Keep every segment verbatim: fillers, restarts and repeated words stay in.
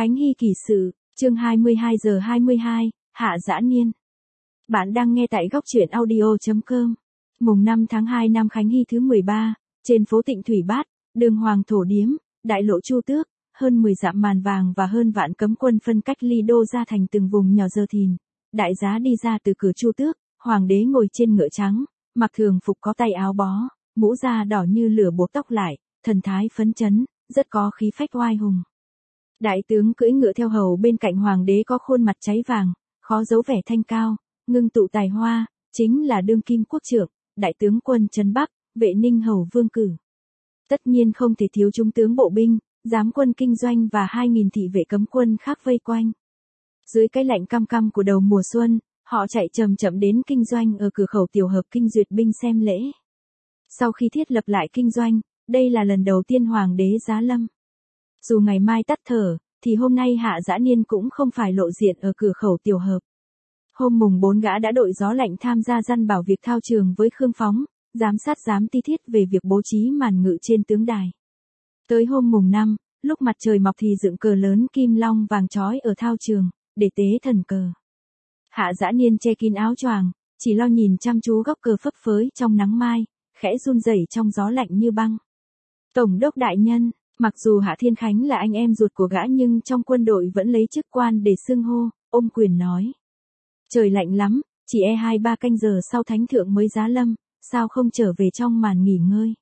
Khánh Hy kỷ sự, chương hai mươi hai giờ hai mươi hai, Hạ Dã Niên. Bạn đang nghe tại góc truyện audio chấm com. Mùng năm tháng hai năm Khánh Hy thứ mười ba, trên phố Tịnh Thủy Bát, đường Hoàng Thổ Điếm, đại lộ Chu Tước, hơn mười dặm màn vàng và hơn vạn cấm quân phân cách ly đô ra thành từng vùng nhỏ dơ thìn. Đại giá đi ra từ cửa Chu Tước, hoàng đế ngồi trên ngựa trắng, mặc thường phục có tay áo bó, mũ da đỏ như lửa buộc tóc lại, thần thái phấn chấn, rất có khí phách oai hùng. Đại tướng cưỡi ngựa theo hầu bên cạnh hoàng đế có khuôn mặt cháy vàng, khó giấu vẻ thanh cao, ngưng tụ tài hoa, chính là đương kim quốc trưởng, đại tướng quân trấn Bắc, Vệ Ninh hầu Vương Cử. Tất nhiên không thể thiếu trung tướng bộ binh, giám quân kinh doanh và hai nghìn thị vệ cấm quân khác vây quanh. Dưới cái lạnh căm căm của đầu mùa xuân, họ chạy chậm chậm đến kinh doanh ở cửa khẩu tiểu hợp kinh duyệt binh xem lễ. Sau khi thiết lập lại kinh doanh, đây là lần đầu tiên hoàng đế giá lâm. Dù ngày mai tắt thở, thì hôm nay Hạ Dã Niên cũng không phải lộ diện ở cửa khẩu tiểu hợp. Hôm mùng bốn gã đã đội gió lạnh tham gia răn bảo việc thao trường với Khương Phóng, giám sát giám ti thiết về việc bố trí màn ngự trên tướng đài. Tới hôm mùng năm, lúc mặt trời mọc thì dựng cờ lớn kim long vàng chói ở thao trường, để tế thần cờ. Hạ Dã Niên che kín áo choàng, chỉ lo nhìn chăm chú góc cờ phấp phới trong nắng mai, khẽ run rẩy trong gió lạnh như băng. Tổng đốc đại nhân. Mặc dù Hạ Thiên Khánh là anh em ruột của gã nhưng trong quân đội vẫn lấy chức quan để xưng hô, ôm quyền nói. Trời lạnh lắm, chỉ e hai ba canh giờ sau thánh thượng mới giá lâm, sao không trở về trong màn nghỉ ngơi.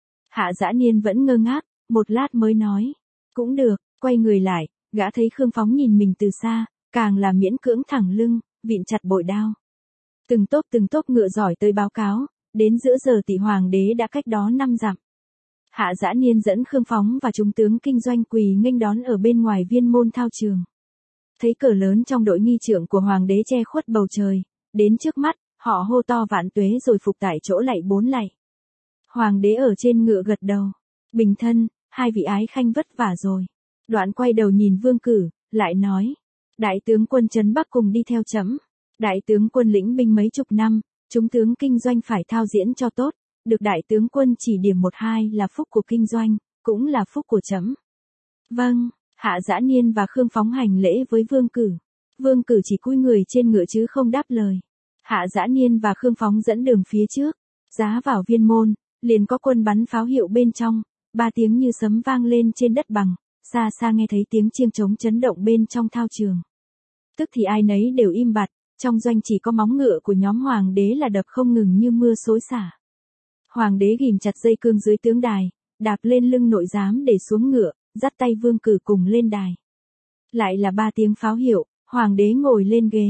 Hạ Dã Niên vẫn ngơ ngác, một lát mới nói. Cũng được, quay người lại, gã thấy Khương Phóng nhìn mình từ xa, càng là miễn cưỡng thẳng lưng, vịn chặt bội đao. Từng tốp từng tốp ngựa giỏi tới báo cáo, đến giữa giờ tỷ hoàng đế đã cách đó năm dặm. Hạ Dã Niên dẫn Khương Phóng và chúng tướng kinh doanh quỳ nghênh đón ở bên ngoài viên môn thao trường. Thấy cờ lớn trong đội nghi trượng của hoàng đế che khuất bầu trời, đến trước mắt, họ hô to vạn tuế rồi phục tại chỗ lạy bốn lạy. Hoàng đế ở trên ngựa gật đầu. Bình thân, hai vị ái khanh vất vả rồi. Đoạn quay đầu nhìn Vương Cử, lại nói. Đại tướng quân trấn Bắc cùng đi theo trẫm. Đại tướng quân lĩnh binh mấy chục năm, chúng tướng kinh doanh phải thao diễn cho tốt. Được đại tướng quân chỉ điểm một hai là phúc của kinh doanh, cũng là phúc của trẫm. Vâng, Hạ Dã Niên và Khương Phóng hành lễ với Vương Cử. Vương Cử chỉ cúi người trên ngựa chứ không đáp lời. Hạ Dã Niên và Khương Phóng dẫn đường phía trước, giá vào viên môn, liền có quân bắn pháo hiệu bên trong, ba tiếng như sấm vang lên trên đất bằng, xa xa nghe thấy tiếng chiêng trống chấn động bên trong thao trường. Tức thì ai nấy đều im bặt, trong doanh chỉ có móng ngựa của nhóm hoàng đế là đập không ngừng như mưa xối xả. Hoàng đế ghìm chặt dây cương dưới tướng đài, đạp lên lưng nội giám để xuống ngựa, dắt tay Vương Cử cùng lên đài. Lại là ba tiếng pháo hiệu, hoàng đế ngồi lên ghế.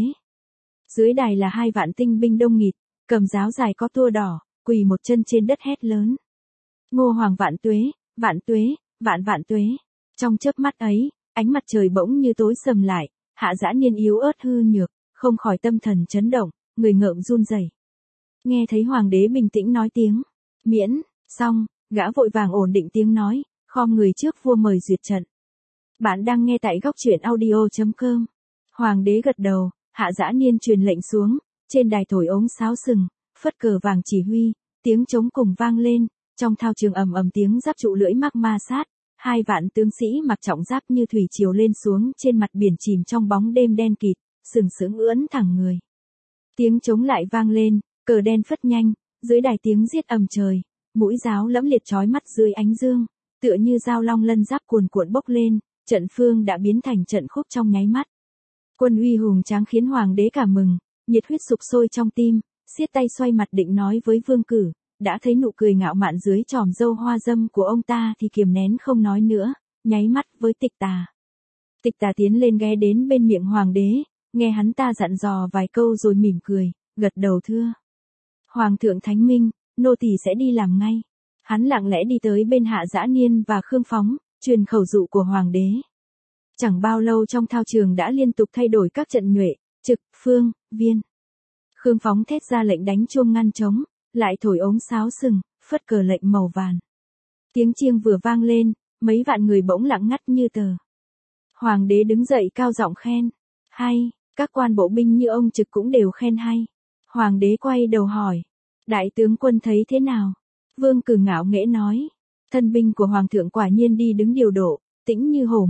Dưới đài là hai vạn tinh binh đông nghịt, cầm giáo dài có tua đỏ, quỳ một chân trên đất hét lớn. Ngô hoàng vạn tuế, vạn tuế, vạn vạn tuế. Trong chớp mắt ấy, ánh mặt trời bỗng như tối sầm lại, Hạ Dã Niên yếu ớt hư nhược, không khỏi tâm thần chấn động, người ngợm run rẩy. Nghe thấy hoàng đế bình tĩnh nói tiếng miễn, xong, gã vội vàng ổn định tiếng nói, khom người trước vua mời duyệt trận. Bạn đang nghe tại góc truyện audio chấm com. Hoàng đế gật đầu, Hạ Dã Niên truyền lệnh xuống, trên đài thổi ống sáo sừng, phất cờ vàng chỉ huy, tiếng trống cùng vang lên, trong thao trường ầm ầm tiếng giáp trụ lưỡi mắc ma sát, hai vạn tướng sĩ mặc trọng giáp như thủy triều lên xuống trên mặt biển chìm trong bóng đêm đen kịt, sừng sững ưỡn thẳng người. Tiếng trống lại vang lên, cờ đen phất nhanh, dưới đài tiếng giết ầm trời, mũi giáo lẫm liệt chói mắt dưới ánh dương, tựa như dao long lân giáp cuồn cuộn bốc lên, trận phương đã biến thành trận khúc trong nháy mắt. Quân uy hùng tráng khiến hoàng đế cảm mừng, nhiệt huyết sục sôi trong tim, siết tay xoay mặt định nói với Vương Cử, đã thấy nụ cười ngạo mạn dưới tròm râu hoa dâm của ông ta thì kiềm nén không nói nữa, nháy mắt với Tịch Tà. Tịch Tà tiến lên ghé đến bên miệng hoàng đế, nghe hắn ta dặn dò vài câu rồi mỉm cười, gật đầu thưa. Hoàng thượng thánh minh, nô tỳ sẽ đi làm ngay. Hắn lặng lẽ đi tới bên Hạ Dã Niên và Khương Phóng, truyền khẩu dụ của hoàng đế. Chẳng bao lâu trong thao trường đã liên tục thay đổi các trận nhuệ, trực, phương, viên. Khương Phóng thét ra lệnh đánh chuông ngăn trống, lại thổi ống sáo sừng, phất cờ lệnh màu vàng. Tiếng chiêng vừa vang lên, mấy vạn người bỗng lặng ngắt như tờ. Hoàng đế đứng dậy cao giọng khen. Hay, các quan bộ binh như ông Trực cũng đều khen hay. Hoàng đế quay đầu hỏi. Đại tướng quân thấy thế nào? Vương Cử ngạo nghễ nói. Thân binh của Hoàng thượng quả nhiên đi đứng điều độ, tĩnh như hổ ngồi,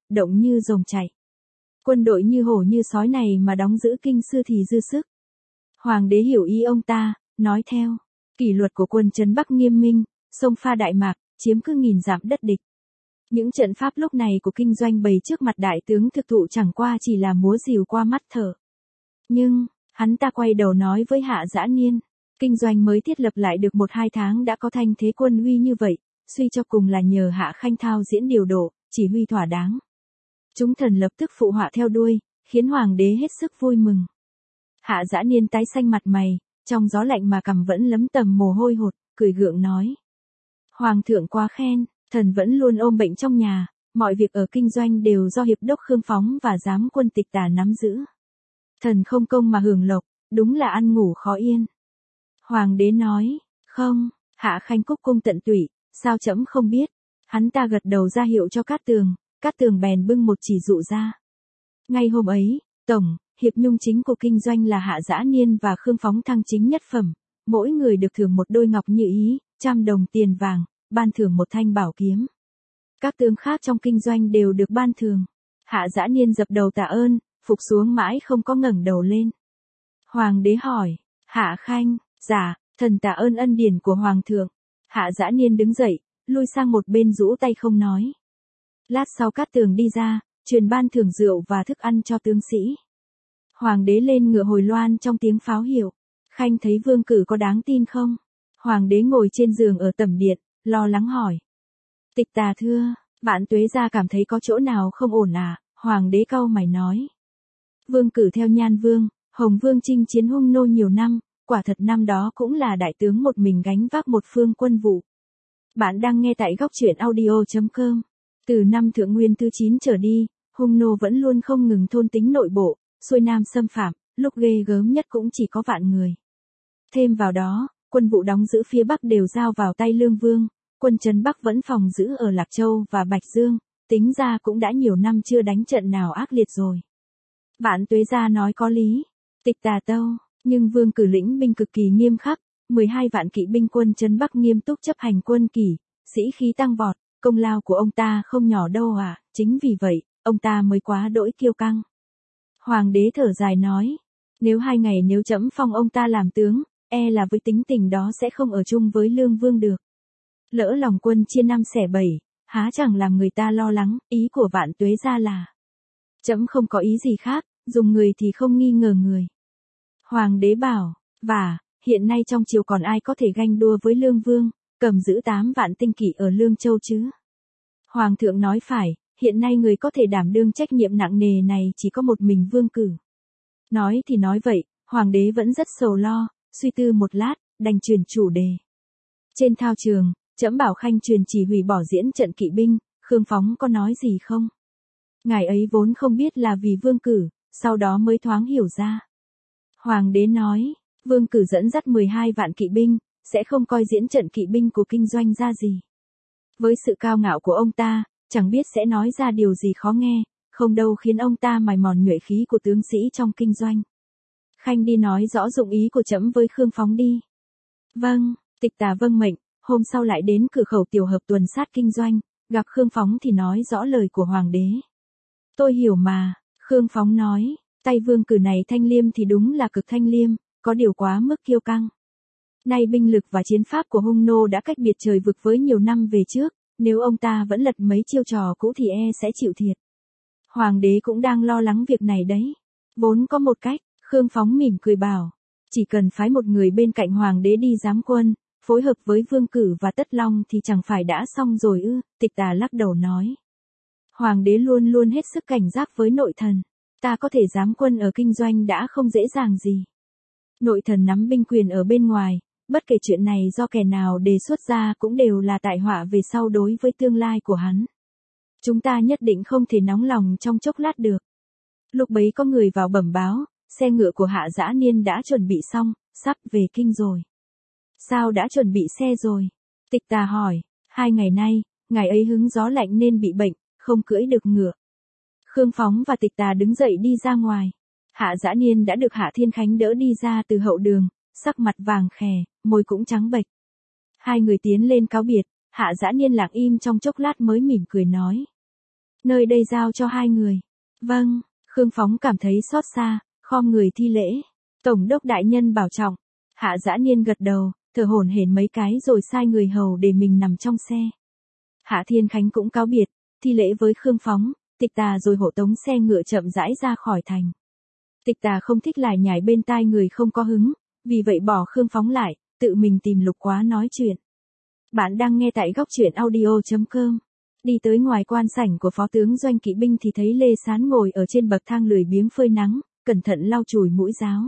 động như rồng chạy. Quân đội như hổ như sói này mà đóng giữ kinh sư thì dư sức. Hoàng đế hiểu ý ông ta, nói theo. Kỷ luật của quân trấn Bắc nghiêm minh, sông pha Đại Mạc, chiếm cứ nghìn dặm đất địch. Những trận pháp lúc này của kinh doanh bày trước mặt đại tướng thực thụ chẳng qua chỉ là múa rìu qua mắt thở. Nhưng, hắn ta quay đầu nói với Hạ Dã Niên, kinh doanh mới thiết lập lại được một hai tháng đã có thanh thế quân uy như vậy, suy cho cùng là nhờ Hạ Khanh thao diễn điều độ, chỉ huy thỏa đáng. Chúng thần lập tức phụ họa theo đuôi, khiến hoàng đế hết sức vui mừng. Hạ Dã Niên tái xanh mặt mày, trong gió lạnh mà cằm vẫn lấm tầm mồ hôi hột, cười gượng nói. Hoàng thượng quá khen, thần vẫn luôn ôm bệnh trong nhà, mọi việc ở kinh doanh đều do hiệp đốc Khương Phóng và giám quân Tịch Tà nắm giữ. Thần không công mà hưởng lộc, đúng là ăn ngủ khó yên. Hoàng đế nói, không, Hạ Khanh cúc cung tận tụy, sao trẫm không biết. Hắn ta gật đầu ra hiệu cho Cát Tường, Cát Tường bèn bưng một chỉ dụ ra. Ngay hôm ấy, tổng, hiệp nhung chính của kinh doanh là Hạ Dã Niên và Khương Phóng thăng chính nhất phẩm, mỗi người được thưởng một đôi ngọc như ý, trăm đồng tiền vàng, ban thưởng một thanh bảo kiếm. Các tướng khác trong kinh doanh đều được ban thưởng. Hạ Dã Niên dập đầu tạ ơn, phục xuống mãi không có ngẩng đầu lên. Hoàng đế hỏi, Hạ Khanh, dạ, thần tạ ơn ân điển của Hoàng thượng. Hạ Dã Niên đứng dậy, lui sang một bên rũ tay không nói. Lát sau Cát Tường đi ra, truyền ban thưởng rượu và thức ăn cho tướng sĩ. Hoàng đế lên ngựa hồi loan trong tiếng pháo hiệu. Khanh thấy vương cử có đáng tin không? Hoàng đế ngồi trên giường ở tẩm điện, lo lắng hỏi. Tịch Tà thưa, Vạn Tuế gia cảm thấy có chỗ nào không ổn à? Hoàng đế cau mày nói. Vương cử theo Nhan Vương, Hồng Vương chinh chiến hung nô nhiều năm, quả thật năm đó cũng là đại tướng một mình gánh vác một phương quân vụ. Bạn đang nghe tại góc truyện audio chấm com. Từ năm Thượng Nguyên thứ chín trở đi, hung nô vẫn luôn không ngừng thôn tính nội bộ, xuôi nam xâm phạm, lúc ghê gớm nhất cũng chỉ có vạn người. Thêm vào đó, quân vụ đóng giữ phía Bắc đều giao vào tay Lương Vương, quân trấn Bắc vẫn phòng giữ ở Lạc Châu và Bạch Dương, tính ra cũng đã nhiều năm chưa đánh trận nào ác liệt rồi. Vạn Tuế gia nói có lý, Tịch Tà tâu, nhưng Vương cử lĩnh binh cực kỳ nghiêm khắc, mười hai vạn kỵ binh quân trấn Bắc nghiêm túc chấp hành quân kỷ, sĩ khí tăng vọt, công lao của ông ta không nhỏ đâu à, chính vì vậy, ông ta mới quá đỗi kiêu căng. Hoàng đế thở dài nói, nếu hai ngày nếu trẫm phong ông ta làm tướng, e là với tính tình đó sẽ không ở chung với Lương Vương được. Lỡ lòng quân chia năm xẻ bảy, há chẳng làm người ta lo lắng, ý của Vạn Tuế gia là. Trẫm không có ý gì khác, dùng người thì không nghi ngờ người. Hoàng đế bảo, và, hiện nay trong triều còn ai có thể ganh đua với Lương Vương, cầm giữ tám vạn tinh kỵ ở Lương Châu chứ? Hoàng thượng nói phải, hiện nay người có thể đảm đương trách nhiệm nặng nề này chỉ có một mình Vương cử. Nói thì nói vậy, Hoàng đế vẫn rất sầu lo, suy tư một lát, đành truyền chủ đề. Trên thao trường, trẫm bảo Khanh truyền chỉ hủy bỏ diễn trận kỵ binh, Khương Phóng có nói gì không? Ngài ấy vốn không biết là vì Vương cử, sau đó mới thoáng hiểu ra. Hoàng đế nói, Vương cử dẫn dắt mười hai vạn kỵ binh, sẽ không coi diễn trận kỵ binh của kinh doanh ra gì. Với sự cao ngạo của ông ta, chẳng biết sẽ nói ra điều gì khó nghe, không đâu khiến ông ta mài mòn nhuệ khí của tướng sĩ trong kinh doanh. Khanh đi nói rõ dụng ý của trẫm với Khương Phóng đi. Vâng, Tịch Tà vâng mệnh, hôm sau lại đến cửa khẩu tiểu hợp tuần sát kinh doanh, gặp Khương Phóng thì nói rõ lời của Hoàng đế. Tôi hiểu mà, Khương Phóng nói, tay Vương cử này thanh liêm thì đúng là cực thanh liêm, có điều quá mức kiêu căng. Nay binh lực và chiến pháp của hung nô đã cách biệt trời vực với nhiều năm về trước, nếu ông ta vẫn lật mấy chiêu trò cũ thì e sẽ chịu thiệt. Hoàng đế cũng đang lo lắng việc này đấy. Vốn có một cách, Khương Phóng mỉm cười bảo, chỉ cần phái một người bên cạnh Hoàng đế đi giám quân, phối hợp với Vương cử và Tất Long thì chẳng phải đã xong rồi ư? Tịch Tà lắc đầu nói. Hoàng đế luôn luôn hết sức cảnh giác với nội thần, ta có thể giám quân ở kinh doanh đã không dễ dàng gì. Nội thần nắm binh quyền ở bên ngoài, bất kể chuyện này do kẻ nào đề xuất ra cũng đều là tai họa về sau đối với tương lai của hắn. Chúng ta nhất định không thể nóng lòng trong chốc lát được. Lúc bấy có người vào bẩm báo, xe ngựa của Hạ Dã Niên đã chuẩn bị xong, sắp về kinh rồi. Sao đã chuẩn bị xe rồi? Tịch Tà hỏi, hai ngày nay, ngày ấy hứng gió lạnh nên bị bệnh, không cưỡi được ngựa. Khương Phóng và Tịch Tà đứng dậy đi ra ngoài. Hạ Dã Niên đã được Hạ Thiên Khánh đỡ đi ra từ hậu đường, sắc mặt vàng khè, môi cũng trắng bệch. Hai người tiến lên cáo biệt, Hạ Dã Niên lặng im trong chốc lát mới mỉm cười nói. Nơi đây giao cho hai người. Vâng, Khương Phóng cảm thấy xót xa, khom người thi lễ. Tổng đốc đại nhân bảo trọng. Hạ Dã Niên gật đầu, thở hổn hển mấy cái rồi sai người hầu để mình nằm trong xe. Hạ Thiên Khánh cũng cáo biệt, thi lễ với Khương Phóng, Tịch Tà rồi hộ tống xe ngựa chậm rãi ra khỏi thành. Tịch Tà không thích lải nhải bên tai người không có hứng, vì vậy bỏ Khương Phóng lại, tự mình tìm Lục Quá nói chuyện. Bạn đang nghe tại góc truyện audio chấm com. Đi tới ngoài quan sảnh của phó tướng doanh kỵ binh thì thấy Lê Sán ngồi ở trên bậc thang lười biếng phơi nắng, cẩn thận lau chùi mũi giáo.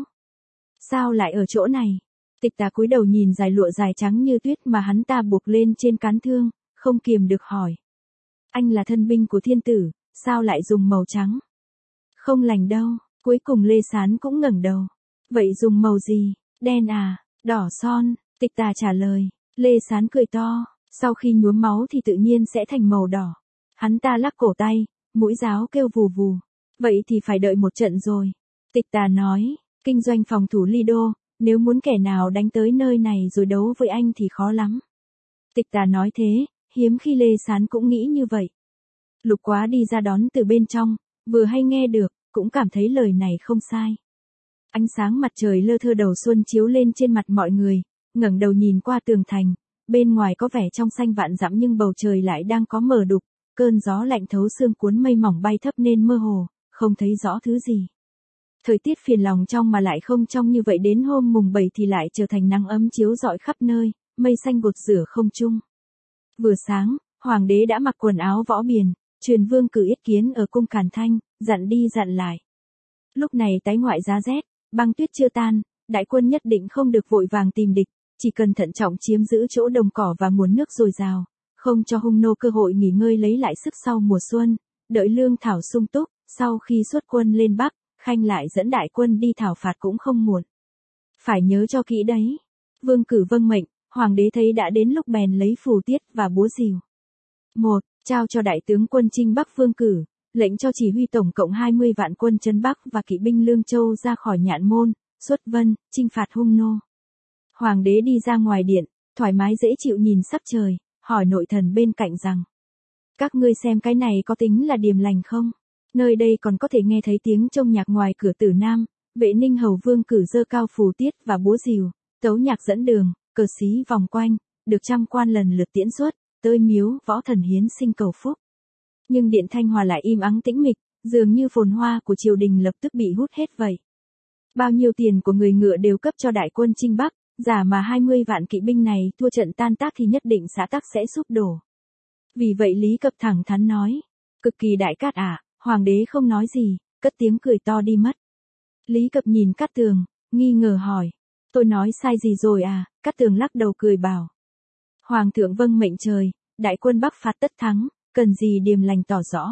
Sao lại ở chỗ này? Tịch Tà cúi đầu nhìn dải lụa dài trắng như tuyết mà hắn ta buộc lên trên cán thương, không kiềm được hỏi. Anh là thân binh của thiên tử, sao lại dùng màu trắng? Không lành đâu, cuối cùng Lê Sán cũng ngẩng đầu. Vậy dùng màu gì? Đen à, đỏ son, Tịch Tà trả lời. Lê Sán cười to, sau khi nhuốm máu thì tự nhiên sẽ thành màu đỏ. Hắn ta lắc cổ tay, mũi giáo kêu vù vù. Vậy thì phải đợi một trận rồi. Tịch Tà nói, kinh doanh phòng thủ Lido, nếu muốn kẻ nào đánh tới nơi này rồi đấu với anh thì khó lắm. Tịch Tà nói thế, hiếm khi Lê Sán cũng nghĩ như vậy. Lục Quá đi ra đón từ bên trong, vừa hay nghe được, cũng cảm thấy lời này không sai. Ánh sáng mặt trời lơ thơ đầu xuân chiếu lên trên mặt mọi người, ngẩng đầu nhìn qua tường thành, bên ngoài có vẻ trong xanh vạn dặm nhưng bầu trời lại đang có mờ đục, cơn gió lạnh thấu xương cuốn mây mỏng bay thấp nên mơ hồ, không thấy rõ thứ gì. Thời tiết phiền lòng trong mà lại không trong như vậy đến hôm mùng bảy thì lại trở thành nắng ấm chiếu rọi khắp nơi, mây xanh gột rửa không trung. Vừa sáng, hoàng đế đã mặc quần áo võ biền, truyền vương cử yết kiến ở cung Càn Thanh, dặn đi dặn lại. Lúc này tái ngoại giá rét, băng tuyết chưa tan, đại quân nhất định không được vội vàng tìm địch, chỉ cần thận trọng chiếm giữ chỗ đồng cỏ và nguồn nước dồi dào, không cho hung nô cơ hội nghỉ ngơi lấy lại sức sau mùa xuân, đợi lương thảo sung túc, sau khi xuất quân lên Bắc, Khanh lại dẫn đại quân đi thảo phạt cũng không muộn. Phải nhớ cho kỹ đấy. Vương cử vâng mệnh, hoàng đế thấy đã đến lúc bèn lấy phù tiết và búa rìu. một. Trao cho đại tướng quân chinh Bắc Vương cử, lệnh cho chỉ huy tổng cộng hai mươi vạn quân trấn Bắc và kỵ binh Lương Châu ra khỏi Nhạn Môn, xuất Vân, chinh phạt hung nô. Hoàng đế đi ra ngoài điện, thoải mái dễ chịu nhìn sắc trời, hỏi nội thần bên cạnh rằng. Các ngươi xem cái này có tính là điềm lành không? Nơi đây còn có thể nghe thấy tiếng trông nhạc ngoài cửa Tử Nam, vệ ninh hầu Vương cử dơ cao phù tiết và búa rìu, tấu nhạc dẫn đường, cờ xí vòng quanh, được trăm quan lần lượt tiễn xuất, tới miếu võ thần hiến sinh cầu phúc. Nhưng điện Thanh Hòa lại im ắng tĩnh mịch, dường như phồn hoa của triều đình lập tức bị hút hết vậy. Bao nhiêu tiền của người ngựa đều cấp cho đại quân chinh Bắc, giả mà hai mươi vạn kỵ binh này thua trận tan tác thì nhất định xã tắc sẽ sụp đổ. Vì vậy Lý Cập thẳng thắn nói, cực kỳ đại cát ạ, à, hoàng đế không nói gì, cất tiếng cười to đi mất. Lý Cập nhìn Cát Tường, nghi ngờ hỏi, tôi nói sai gì rồi à? Cát Tường lắc đầu cười bảo. Hoàng thượng vâng mệnh trời, đại quân Bắc phạt tất thắng, cần gì điềm lành tỏ rõ.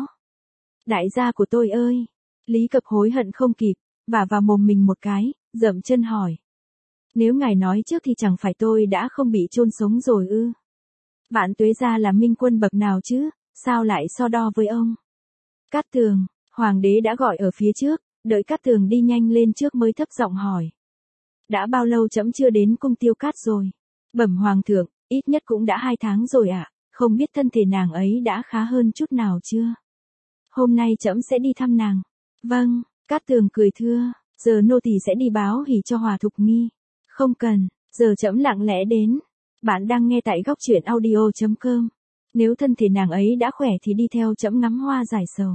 Đại gia của tôi ơi! Lý Cập hối hận không kịp, vả vào mồm mình một cái, dậm chân hỏi. Nếu ngài nói trước thì chẳng phải tôi đã không bị chôn sống rồi ư? Vạn Tuế gia là minh quân bậc nào chứ, sao lại so đo với ông? Cát Tường, hoàng đế đã gọi ở phía trước, đợi Cát Tường đi nhanh lên trước mới thấp giọng hỏi. Đã bao lâu trẫm chưa đến cung Tiêu Cát rồi? Bẩm hoàng thượng, ít nhất cũng đã hai tháng rồi ạ, à, không biết thân thể nàng ấy đã khá hơn chút nào chưa? Hôm nay trẫm sẽ đi thăm nàng. Vâng, Cát Tường cười thưa, giờ nô tỳ sẽ đi báo hỉ cho Hòa Thục Nghi. Không cần, giờ trẫm lặng lẽ đến. Bạn đang nghe tại góc truyện audio chấm com. Nếu thân thể nàng ấy đã khỏe thì đi theo trẫm ngắm hoa giải sầu.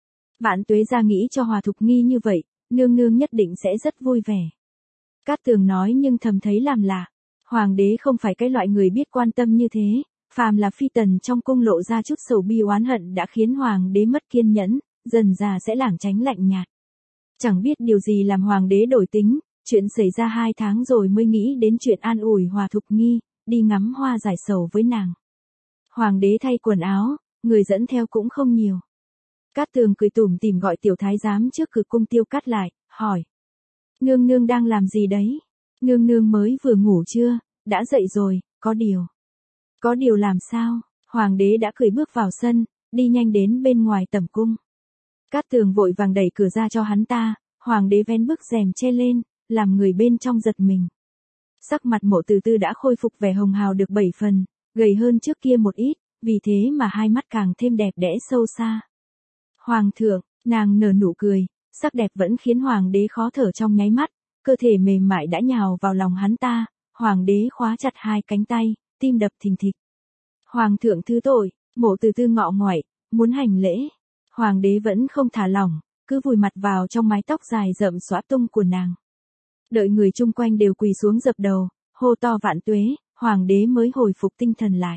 Vạn Tuế gia nghĩ cho Hòa Thục Nghi như vậy, nương nương nhất định sẽ rất vui vẻ. Cát Tường nói nhưng thầm thấy làm lạ. Hoàng đế không phải cái loại người biết quan tâm như thế, phàm là phi tần trong cung lộ ra chút sầu bi oán hận đã khiến hoàng đế mất kiên nhẫn, dần già sẽ lảng tránh lạnh nhạt. Chẳng biết điều gì làm hoàng đế đổi tính, chuyện xảy ra hai tháng rồi mới nghĩ đến chuyện an ủi Hòa Thục Nghi, đi ngắm hoa giải sầu với nàng. Hoàng đế thay quần áo, người dẫn theo cũng không nhiều. Cát Tường cười tủm tỉm gọi tiểu thái giám trước cửa cung Tiêu Cát lại, hỏi. Nương nương đang làm gì đấy? Nương nương mới vừa ngủ chưa, đã dậy rồi, có điều. Có điều làm sao? Hoàng đế đã cười bước vào sân, đi nhanh đến bên ngoài tẩm cung. Cát Tường vội vàng đẩy cửa ra cho hắn ta, hoàng đế vén bức rèm che lên, làm người bên trong giật mình. Sắc mặt Mộ Từ Tư đã khôi phục vẻ hồng hào được bảy phần, gầy hơn trước kia một ít, vì thế mà hai mắt càng thêm đẹp đẽ sâu xa. Hoàng thượng, nàng nở nụ cười, sắc đẹp vẫn khiến hoàng đế khó thở trong nháy mắt, cơ thể mềm mại đã nhào vào lòng hắn ta, hoàng đế khóa chặt hai cánh tay, tim đập thình thịch. Hoàng thượng thứ tội, Mộ Từ Tư ngọ nguậy, muốn hành lễ. Hoàng đế vẫn không thả lỏng, cứ vùi mặt vào trong mái tóc dài rậm xõa tung của nàng. Đợi người chung quanh đều quỳ xuống dập đầu, hô to vạn tuế, hoàng đế mới hồi phục tinh thần lại.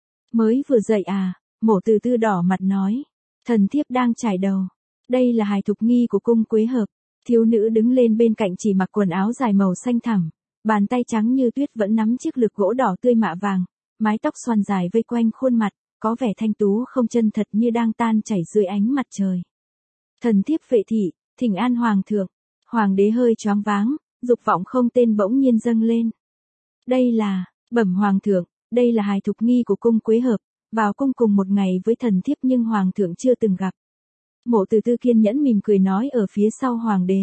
Mới vừa dậy à, Mộ Từ Tư đỏ mặt nói, thần thiếp đang chải đầu. Đây là hài thục nghi của cung Quế Hợp. Thiếu nữ đứng lên bên cạnh chỉ mặc quần áo dài màu xanh thẳm, bàn tay trắng như tuyết vẫn nắm chiếc lược gỗ đỏ tươi mạ vàng, mái tóc xoăn dài vây quanh khuôn mặt, có vẻ thanh tú không chân thật như đang tan chảy dưới ánh mặt trời. Thần thiếp Vệ thị, thỉnh an hoàng thượng. Hoàng đế hơi choáng váng, dục vọng không tên bỗng nhiên dâng lên. Đây là, bẩm hoàng thượng, đây là hài thục nghi của cung Quế Hợp, vào cung cùng một ngày với thần thiếp nhưng hoàng thượng chưa từng gặp. Mộ Từ Tư kiên nhẫn mỉm cười nói ở phía sau hoàng đế.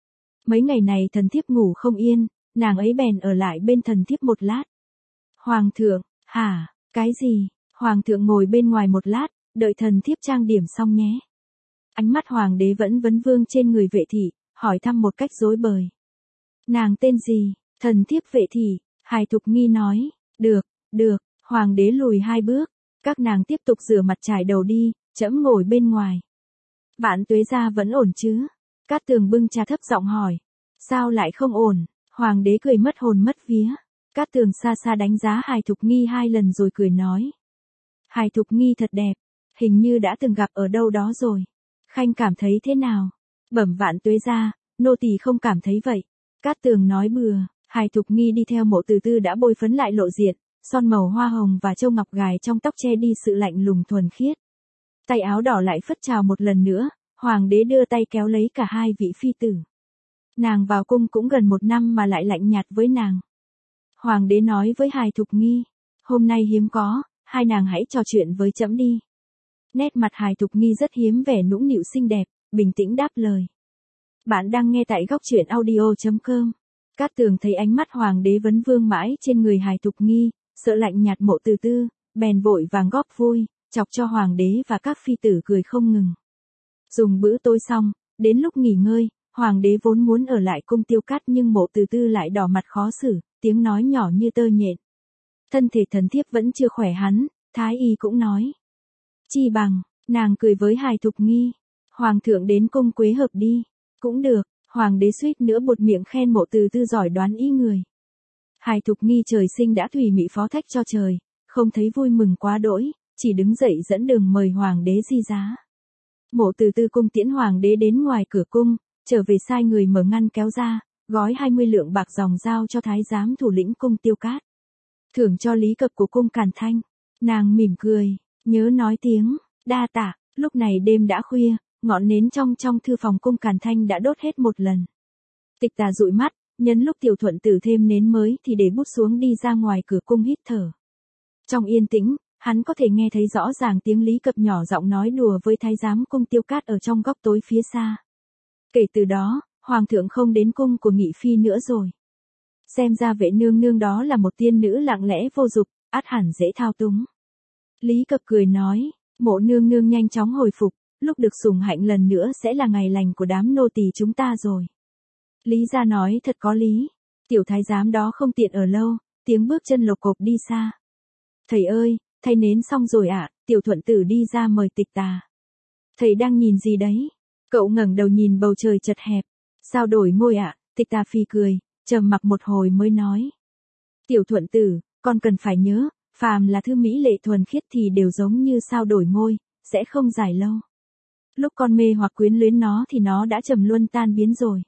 Mấy ngày này thần thiếp ngủ không yên, nàng ấy bèn ở lại bên thần thiếp một lát. Hoàng thượng, hả, cái gì? Hoàng thượng ngồi bên ngoài một lát, đợi thần thiếp trang điểm xong nhé. Ánh mắt hoàng đế vẫn vấn vương trên người Vệ thị, hỏi thăm một cách rối bời. Nàng tên gì? Thần thiếp Vệ thị, hài thục nghi nói. Được, được, hoàng đế lùi hai bước, các nàng tiếp tục rửa mặt chải đầu đi, trẫm ngồi bên ngoài. Vạn tuế gia vẫn ổn chứ? Cát Tường bưng trà thấp giọng hỏi. Sao lại không ổn? Hoàng đế cười mất hồn mất vía. Cát Tường xa xa đánh giá hài thục nghi hai lần rồi cười nói. Hài thục nghi thật đẹp, hình như đã từng gặp ở đâu đó rồi. Khanh cảm thấy thế nào? Bẩm vạn tuế gia, nô tỳ không cảm thấy vậy. Cát Tường nói bừa, hài thục nghi đi theo Mộ Từ Tư đã bôi phấn lại lộ diện, son màu hoa hồng và châu ngọc gài trong tóc che đi sự lạnh lùng thuần khiết. Tay áo đỏ lại phất trào một lần nữa, hoàng đế đưa tay kéo lấy cả hai vị phi tử. Nàng vào cung cũng gần một năm mà lại lạnh nhạt với nàng. Hoàng đế nói với hài thục nghi, hôm nay hiếm có, hai nàng hãy trò chuyện với trẫm đi. Nét mặt hài thục nghi rất hiếm vẻ nũng nịu xinh đẹp, bình tĩnh đáp lời. Bạn đang nghe tại góc truyện audio chấm com. Cát Tường thấy ánh mắt hoàng đế vấn vương mãi trên người hài thục nghi, sợ lạnh nhạt Mộ Từ Tư, bèn vội vàng góp vui, chọc cho hoàng đế và các phi tử cười không ngừng. Dùng bữa tối xong, đến lúc nghỉ ngơi, hoàng đế vốn muốn ở lại cung Tiêu Cát nhưng Mộ Từ Tư lại đỏ mặt khó xử, tiếng nói nhỏ như tơ nhện. Thân thể thần thiếp vẫn chưa khỏe hẳn, thái y cũng nói. Chi bằng, nàng cười với hài thục nghi. Hoàng thượng đến cung Quế Hợp đi. Cũng được, hoàng đế suýt nữa buột miệng khen Mộ Từ Tư giỏi đoán ý người. Hài thục nghi trời sinh đã thủy mị phó thách cho trời, không thấy vui mừng quá đỗi, chỉ đứng dậy dẫn đường mời hoàng đế di giá. Mộ Từ Tư cung tiễn hoàng đế đến ngoài cửa cung, trở về sai người mở ngăn kéo ra, gói hai mươi lượng bạc dòng giao cho thái giám thủ lĩnh cung Tiêu Cát. Thưởng cho Lý Cập của cung Càn Thanh. Nàng mỉm cười, nhớ nói tiếng, đa tạ. Lúc này đêm đã khuya, ngọn nến trong trong thư phòng cung Càn Thanh đã đốt hết một lần. Tịch Tà dụi mắt, nhân lúc Tiểu Thuận Tử thêm nến mới thì để bút xuống đi ra ngoài cửa cung hít thở. Trong yên tĩnh, hắn có thể nghe thấy rõ ràng tiếng Lý Cập nhỏ giọng nói đùa với thái giám cung Tiêu Cát ở trong góc tối phía xa. Kể từ đó, hoàng thượng không đến cung của Nghị Phi nữa rồi. Xem ra Vệ nương nương đó là một tiên nữ lặng lẽ vô dục, ắt hẳn dễ thao túng. Lý Cập cười nói, Mộ nương nương nhanh chóng hồi phục, lúc được sủng hạnh lần nữa sẽ là ngày lành của đám nô tỳ chúng ta rồi. Lý gia nói thật có lý, tiểu thái giám đó không tiện ở lâu, tiếng bước chân lộc cộc đi xa. Thầy ơi, thầy nến xong rồi ạ, à? Tiểu Thuận Tử đi ra mời Tịch Tà. Thầy đang nhìn gì đấy? Cậu ngẩng đầu nhìn bầu trời chật hẹp. Sao đổi ngôi ạ? À? Tịch Tà phì cười, trầm mặc một hồi mới nói. Tiểu Thuận Tử, con cần phải nhớ, phàm là thư mỹ lệ thuần khiết thì đều giống như sao đổi ngôi, sẽ không dài lâu. Lúc con mê hoặc quyến luyến nó thì nó đã trầm luân tan biến rồi.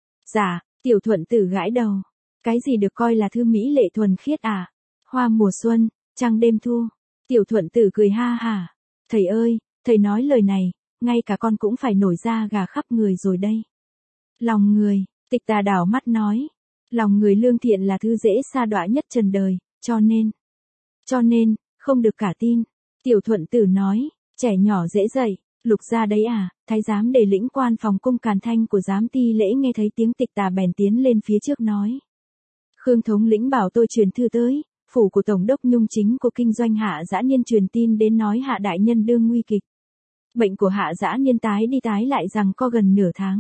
Dạ, Tiểu Thuận Tử gãi đầu. Cái gì được coi là thư mỹ lệ thuần khiết à? Hoa mùa xuân, trăng đêm thu. Tiểu Thuận Tử cười ha hả. Thầy ơi, thầy nói lời này, ngay cả con cũng phải nổi da gà khắp người rồi đây. Lòng người, Tịch Tà đảo mắt nói. Lòng người lương thiện là thứ dễ sa đọa nhất trần đời, cho nên. Cho nên, không được cả tin. Tiểu Thuận Tử nói, trẻ nhỏ dễ dậy, Lục gia đấy à, thái giám để lĩnh quan phòng cung Càn Thanh của giám ty lễ nghe thấy tiếng Tịch Tà bèn tiến lên phía trước nói. Khương thống lĩnh bảo tôi truyền thư tới, phủ của tổng đốc Nhung Chính của kinh doanh Hạ Dã Niên truyền tin đến nói Hạ đại nhân đương nguy kịch. Bệnh của Hạ Dã Niên tái đi tái lại rằng có gần nửa tháng.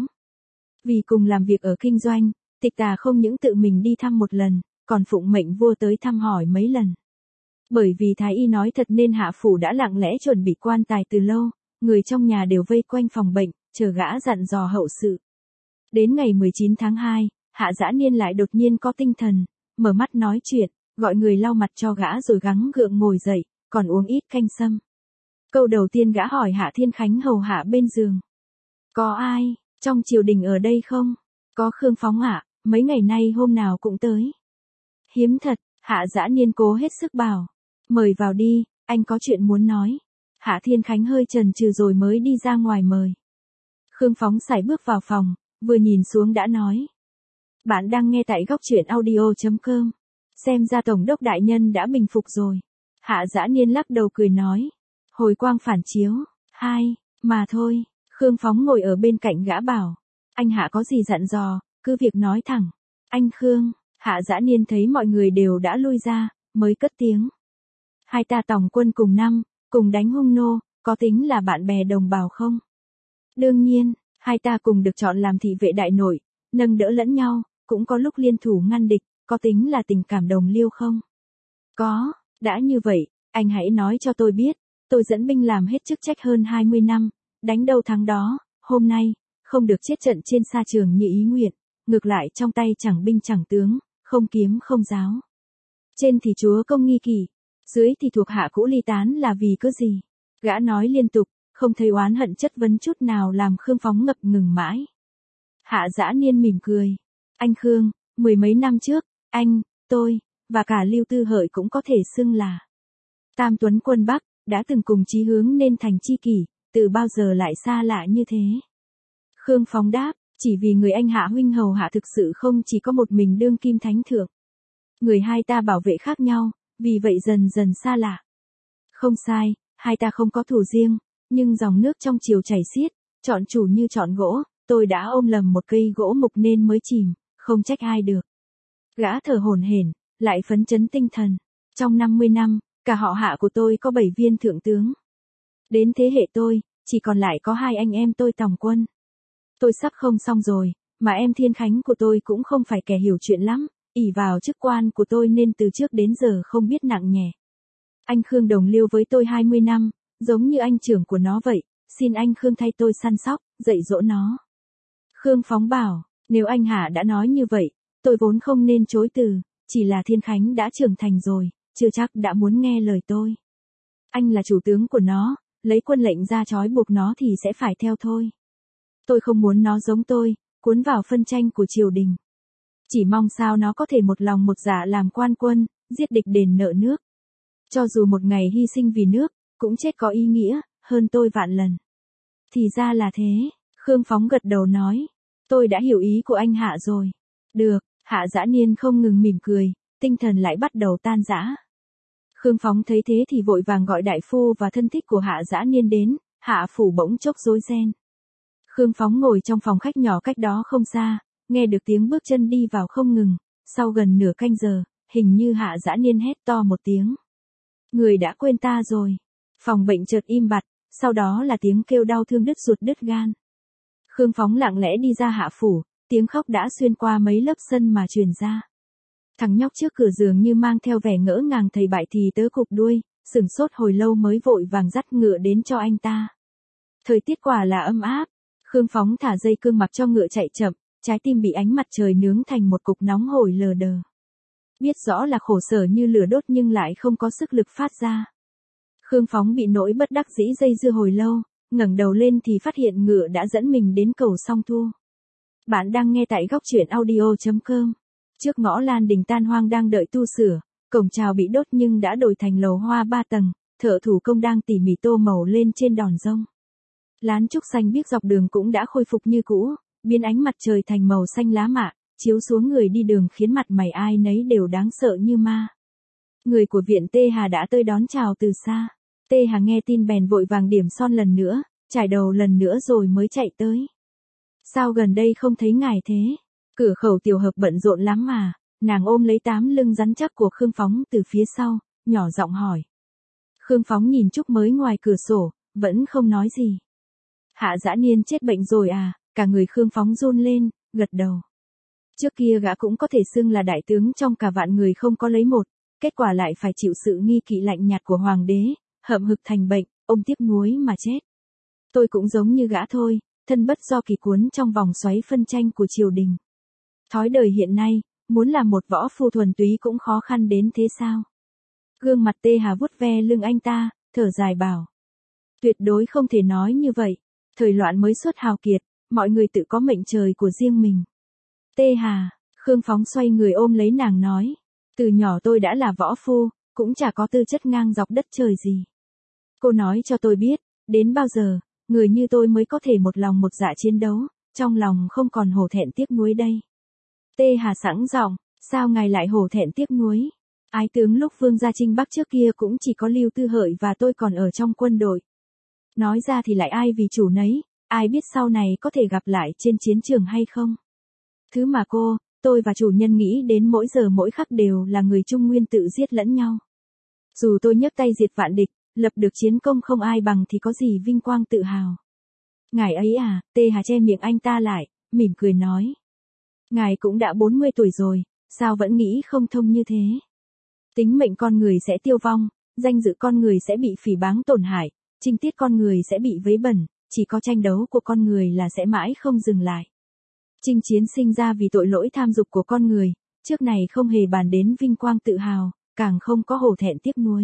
Vì cùng làm việc ở kinh doanh, Tịch Tà không những tự mình đi thăm một lần, còn phụng mệnh vua tới thăm hỏi mấy lần. Bởi vì Thái Y nói thật nên Hạ Phủ đã lặng lẽ chuẩn bị quan tài từ lâu, người trong nhà đều vây quanh phòng bệnh, chờ gã dặn dò hậu sự. Đến ngày mười chín tháng hai, Hạ Dã Niên lại đột nhiên có tinh thần, mở mắt nói chuyện, gọi người lau mặt cho gã rồi gắng gượng ngồi dậy, còn uống ít canh sâm. Câu đầu tiên gã hỏi Hạ Thiên Khánh hầu hạ bên giường. Có ai, trong triều đình ở đây không? Có Khương Phóng ạ, mấy ngày nay hôm nào cũng tới. Hiếm thật, Hạ Dã Niên cố hết sức bảo. Mời vào đi, anh có chuyện muốn nói. Hạ Thiên Khánh hơi chần chừ rồi mới đi ra ngoài mời. Khương Phóng sải bước vào phòng, vừa nhìn xuống đã nói. Bạn đang nghe tại góc truyện audio.com. Xem ra Tổng đốc đại nhân đã bình phục rồi. Hạ Dã Niên lắc đầu cười nói. Hồi quang phản chiếu, hai, mà thôi. Khương Phóng ngồi ở bên cạnh gã bảo. Anh Hạ có gì dặn dò, cứ việc nói thẳng. Anh Khương, Hạ Dã Niên thấy mọi người đều đã lui ra, mới cất tiếng. Hai ta tòng quân cùng năm, cùng đánh hung nô, có tính là bạn bè đồng bào không? Đương nhiên, hai ta cùng được chọn làm thị vệ đại nội, nâng đỡ lẫn nhau, cũng có lúc liên thủ ngăn địch, có tính là tình cảm đồng liêu không? Có, đã như vậy, anh hãy nói cho tôi biết, tôi dẫn binh làm hết chức trách hơn hai mươi năm, đánh đâu thắng đó, hôm nay, không được chết trận trên sa trường như ý nguyện, ngược lại trong tay chẳng binh chẳng tướng, không kiếm không giáo. Trên thì chúa công nghi kỷ, dưới thì thuộc hạ cũ ly tán là vì cớ gì? Gã nói liên tục, không thấy oán hận chất vấn chút nào làm Khương Phóng ngập ngừng mãi. Hạ Dã Niên mỉm cười. Anh Khương, mười mấy năm trước, anh, tôi, và cả Lưu Tư Hợi cũng có thể xưng là Tam Tuấn quân Bắc, đã từng cùng chí hướng nên thành tri kỷ, từ bao giờ lại xa lạ như thế? Khương Phóng đáp, chỉ vì người anh Hạ huynh hầu hạ thực sự không chỉ có một mình đương kim thánh thượng. Người hai ta bảo vệ khác nhau, vì vậy dần dần xa lạ. Không sai, hai ta không có thù riêng, nhưng dòng nước trong triều chảy xiết, chọn chủ như chọn gỗ, tôi đã ôm lầm một cây gỗ mục nên mới chìm, không trách ai được. Gã thở hổn hển, lại phấn chấn tinh thần. Trong năm mươi năm, cả họ Hạ của tôi có bảy viên thượng tướng. Đến thế hệ tôi, chỉ còn lại có hai anh em tôi tòng quân. Tôi sắp không xong rồi, mà em Thiên Khánh của tôi cũng không phải kẻ hiểu chuyện lắm, ỷ vào chức quan của tôi nên từ trước đến giờ không biết nặng nhẹ. Anh Khương đồng liêu với tôi hai mươi năm, giống như anh trưởng của nó vậy, xin anh Khương thay tôi săn sóc, dạy dỗ nó. Khương Phóng bảo, nếu anh Hạ đã nói như vậy, tôi vốn không nên chối từ, chỉ là Thiên Khánh đã trưởng thành rồi, chưa chắc đã muốn nghe lời tôi. Anh là chủ tướng của nó, lấy quân lệnh ra trói buộc nó thì sẽ phải theo thôi. Tôi không muốn nó giống tôi, cuốn vào phân tranh của triều đình. Chỉ mong sao nó có thể một lòng một dạ làm quan quân, giết địch đền nợ nước. Cho dù một ngày hy sinh vì nước, cũng chết có ý nghĩa, hơn tôi vạn lần. Thì ra là thế, Khương Phóng gật đầu nói. Tôi đã hiểu ý của anh Hạ rồi. Được, Hạ Dã Niên không ngừng mỉm cười, tinh thần lại bắt đầu tan rã. Khương Phóng thấy thế thì vội vàng gọi đại phu và thân thích của Hạ Dã Niên đến, Hạ Phủ bỗng chốc rối ren. Khương Phóng ngồi trong phòng khách nhỏ cách đó không xa, nghe được tiếng bước chân đi vào không ngừng, sau gần nửa canh giờ, hình như Hạ Dã Niên hét to một tiếng. Người đã quên ta rồi. Phòng bệnh chợt im bặt, sau đó là tiếng kêu đau thương đứt ruột đứt gan. Khương Phóng lặng lẽ đi ra Hạ Phủ, tiếng khóc đã xuyên qua mấy lớp sân mà truyền ra. Thằng nhóc trước cửa giường như mang theo vẻ ngỡ ngàng thầy bại thì tớ cụp đuôi, sửng sốt hồi lâu mới vội vàng dắt ngựa đến cho anh ta. Thời tiết quả là ấm áp. Khương Phóng thả dây cương mặc cho ngựa chạy chậm, trái tim bị ánh mặt trời nướng thành một cục nóng hổi lờ đờ. Biết rõ là khổ sở như lửa đốt nhưng lại không có sức lực phát ra. Khương Phóng bị nỗi bất đắc dĩ dây dưa hồi lâu, ngẩng đầu lên thì phát hiện ngựa đã dẫn mình đến cầu Song Thu. Bạn đang nghe tại góc truyện audio.com. Trước ngõ Lan Đình tan hoang đang đợi tu sửa, cổng chào bị đốt nhưng đã đổi thành lầu hoa ba tầng, thợ thủ công đang tỉ mỉ tô màu lên trên đòn rông. Lán trúc xanh biếc dọc đường cũng đã khôi phục như cũ, biến ánh mặt trời thành màu xanh lá mạ, chiếu xuống người đi đường khiến mặt mày ai nấy đều đáng sợ như ma. Người của viện Tê Hà đã tới đón chào từ xa. Tê Hà nghe tin bèn vội vàng điểm son lần nữa, trải đầu lần nữa rồi mới chạy tới. Sao gần đây không thấy ngài thế? Cửa khẩu tiểu hợp bận rộn lắm mà. Nàng ôm lấy tám lưng rắn chắc của Khương Phóng từ phía sau, nhỏ giọng hỏi. Khương Phóng nhìn Trúc mới ngoài cửa sổ, vẫn không nói gì. Hạ Dã Niên chết bệnh rồi à? Cả người Khương Phóng run lên, gật đầu. Trước kia gã cũng có thể xưng là đại tướng trong cả vạn người không có lấy một, kết quả lại phải chịu sự nghi kỵ lạnh nhạt của hoàng đế, hậm hực thành bệnh, ông tiếc nuối mà chết. Tôi cũng giống như gã thôi, thân bất do kỳ cuốn trong vòng xoáy phân tranh của triều đình. Thói đời hiện nay, muốn làm một võ phu thuần túy cũng khó khăn đến thế sao? Gương mặt Tê Hà vuốt ve lưng anh ta, thở dài bảo. Tuyệt đối không thể nói như vậy. Thời loạn mới xuất hào kiệt, mọi người tự có mệnh trời của riêng mình. Tê Hà, Khương Phóng xoay người ôm lấy nàng nói. Từ nhỏ tôi đã là võ phu, cũng chả có tư chất ngang dọc đất trời gì. Cô nói cho tôi biết, đến bao giờ, người như tôi mới có thể một lòng một dạ chiến đấu, trong lòng không còn hổ thẹn tiếc nuối đây. Tê Hà sẵn giọng, sao ngài lại hổ thẹn tiếc nuối? Ái tướng lúc Vương gia chinh Bắc trước kia cũng chỉ có Lưu Tư Hợi và tôi còn ở trong quân đội. Nói ra thì lại ai vì chủ nấy, ai biết sau này có thể gặp lại trên chiến trường hay không. Thứ mà cô, tôi và chủ nhân nghĩ đến mỗi giờ mỗi khắc đều là người Trung Nguyên tự giết lẫn nhau. Dù tôi nhấc tay diệt vạn địch, lập được chiến công không ai bằng thì có gì vinh quang tự hào. Ngài ấy à, Tê Hà che miệng anh ta lại, mỉm cười nói. Ngài cũng đã bốn mươi tuổi rồi, sao vẫn nghĩ không thông như thế? Tính mệnh con người sẽ tiêu vong, danh dự con người sẽ bị phỉ báng tổn hại, trinh tiết con người sẽ bị vấy bẩn, chỉ có tranh đấu của con người là sẽ mãi không dừng lại. Chinh chiến sinh ra vì tội lỗi tham dục của con người, trước này không hề bàn đến vinh quang tự hào, càng không có hổ thẹn tiếc nuối.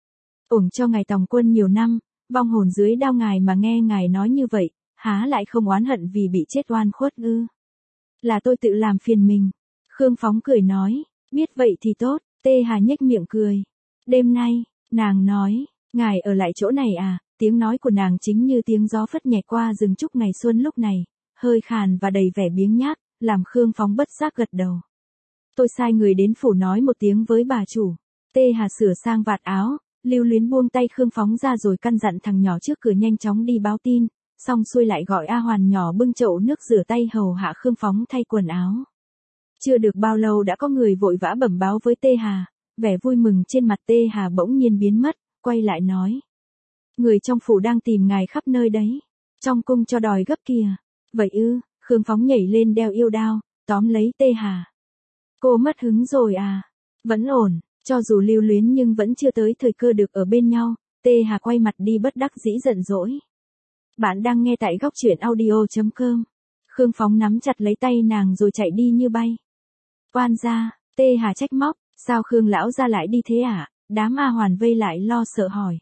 Ủng cho ngài tòng quân nhiều năm, vong hồn dưới đao ngài mà nghe ngài nói như vậy, há lại không oán hận vì bị chết oan khuất ư? Là tôi tự làm phiền mình. Khương Phóng cười nói, biết vậy thì tốt. Tê Hà nhếch miệng cười. Đêm nay, nàng nói, ngài ở lại chỗ này à? Tiếng nói của nàng chính như tiếng gió phất nhẹ qua rừng trúc ngày xuân lúc này, hơi khàn và đầy vẻ biếng nhác, làm Khương Phóng bất giác gật đầu. Tôi sai người đến phủ nói một tiếng với bà chủ. Tê Hà sửa sang vạt áo, lưu luyến buông tay Khương Phóng ra rồi căn dặn thằng nhỏ trước cửa nhanh chóng đi báo tin, xong xuôi lại gọi A Hoàn nhỏ bưng chậu nước rửa tay hầu hạ Khương Phóng thay quần áo. Chưa được bao lâu đã có người vội vã bẩm báo với Tê Hà, vẻ vui mừng trên mặt Tê Hà bỗng nhiên biến mất, quay lại nói. Người trong phủ đang tìm ngài khắp nơi đấy, trong cung cho đòi gấp kìa. Vậy ư? Khương Phóng nhảy lên đeo yêu đao, tóm lấy Tê Hà. Cô mất hứng rồi à? Vẫn ổn, cho dù lưu luyến nhưng vẫn chưa tới thời cơ được ở bên nhau. Tê Hà quay mặt đi bất đắc dĩ giận dỗi. Bạn đang nghe tại góc truyện audio chấm com. Khương Phóng nắm chặt lấy tay nàng rồi chạy đi như bay. Oan gia, Tê Hà trách móc, sao Khương lão gia lại đi thế ạ? À? Đám A Hoàn vây lại lo sợ hỏi.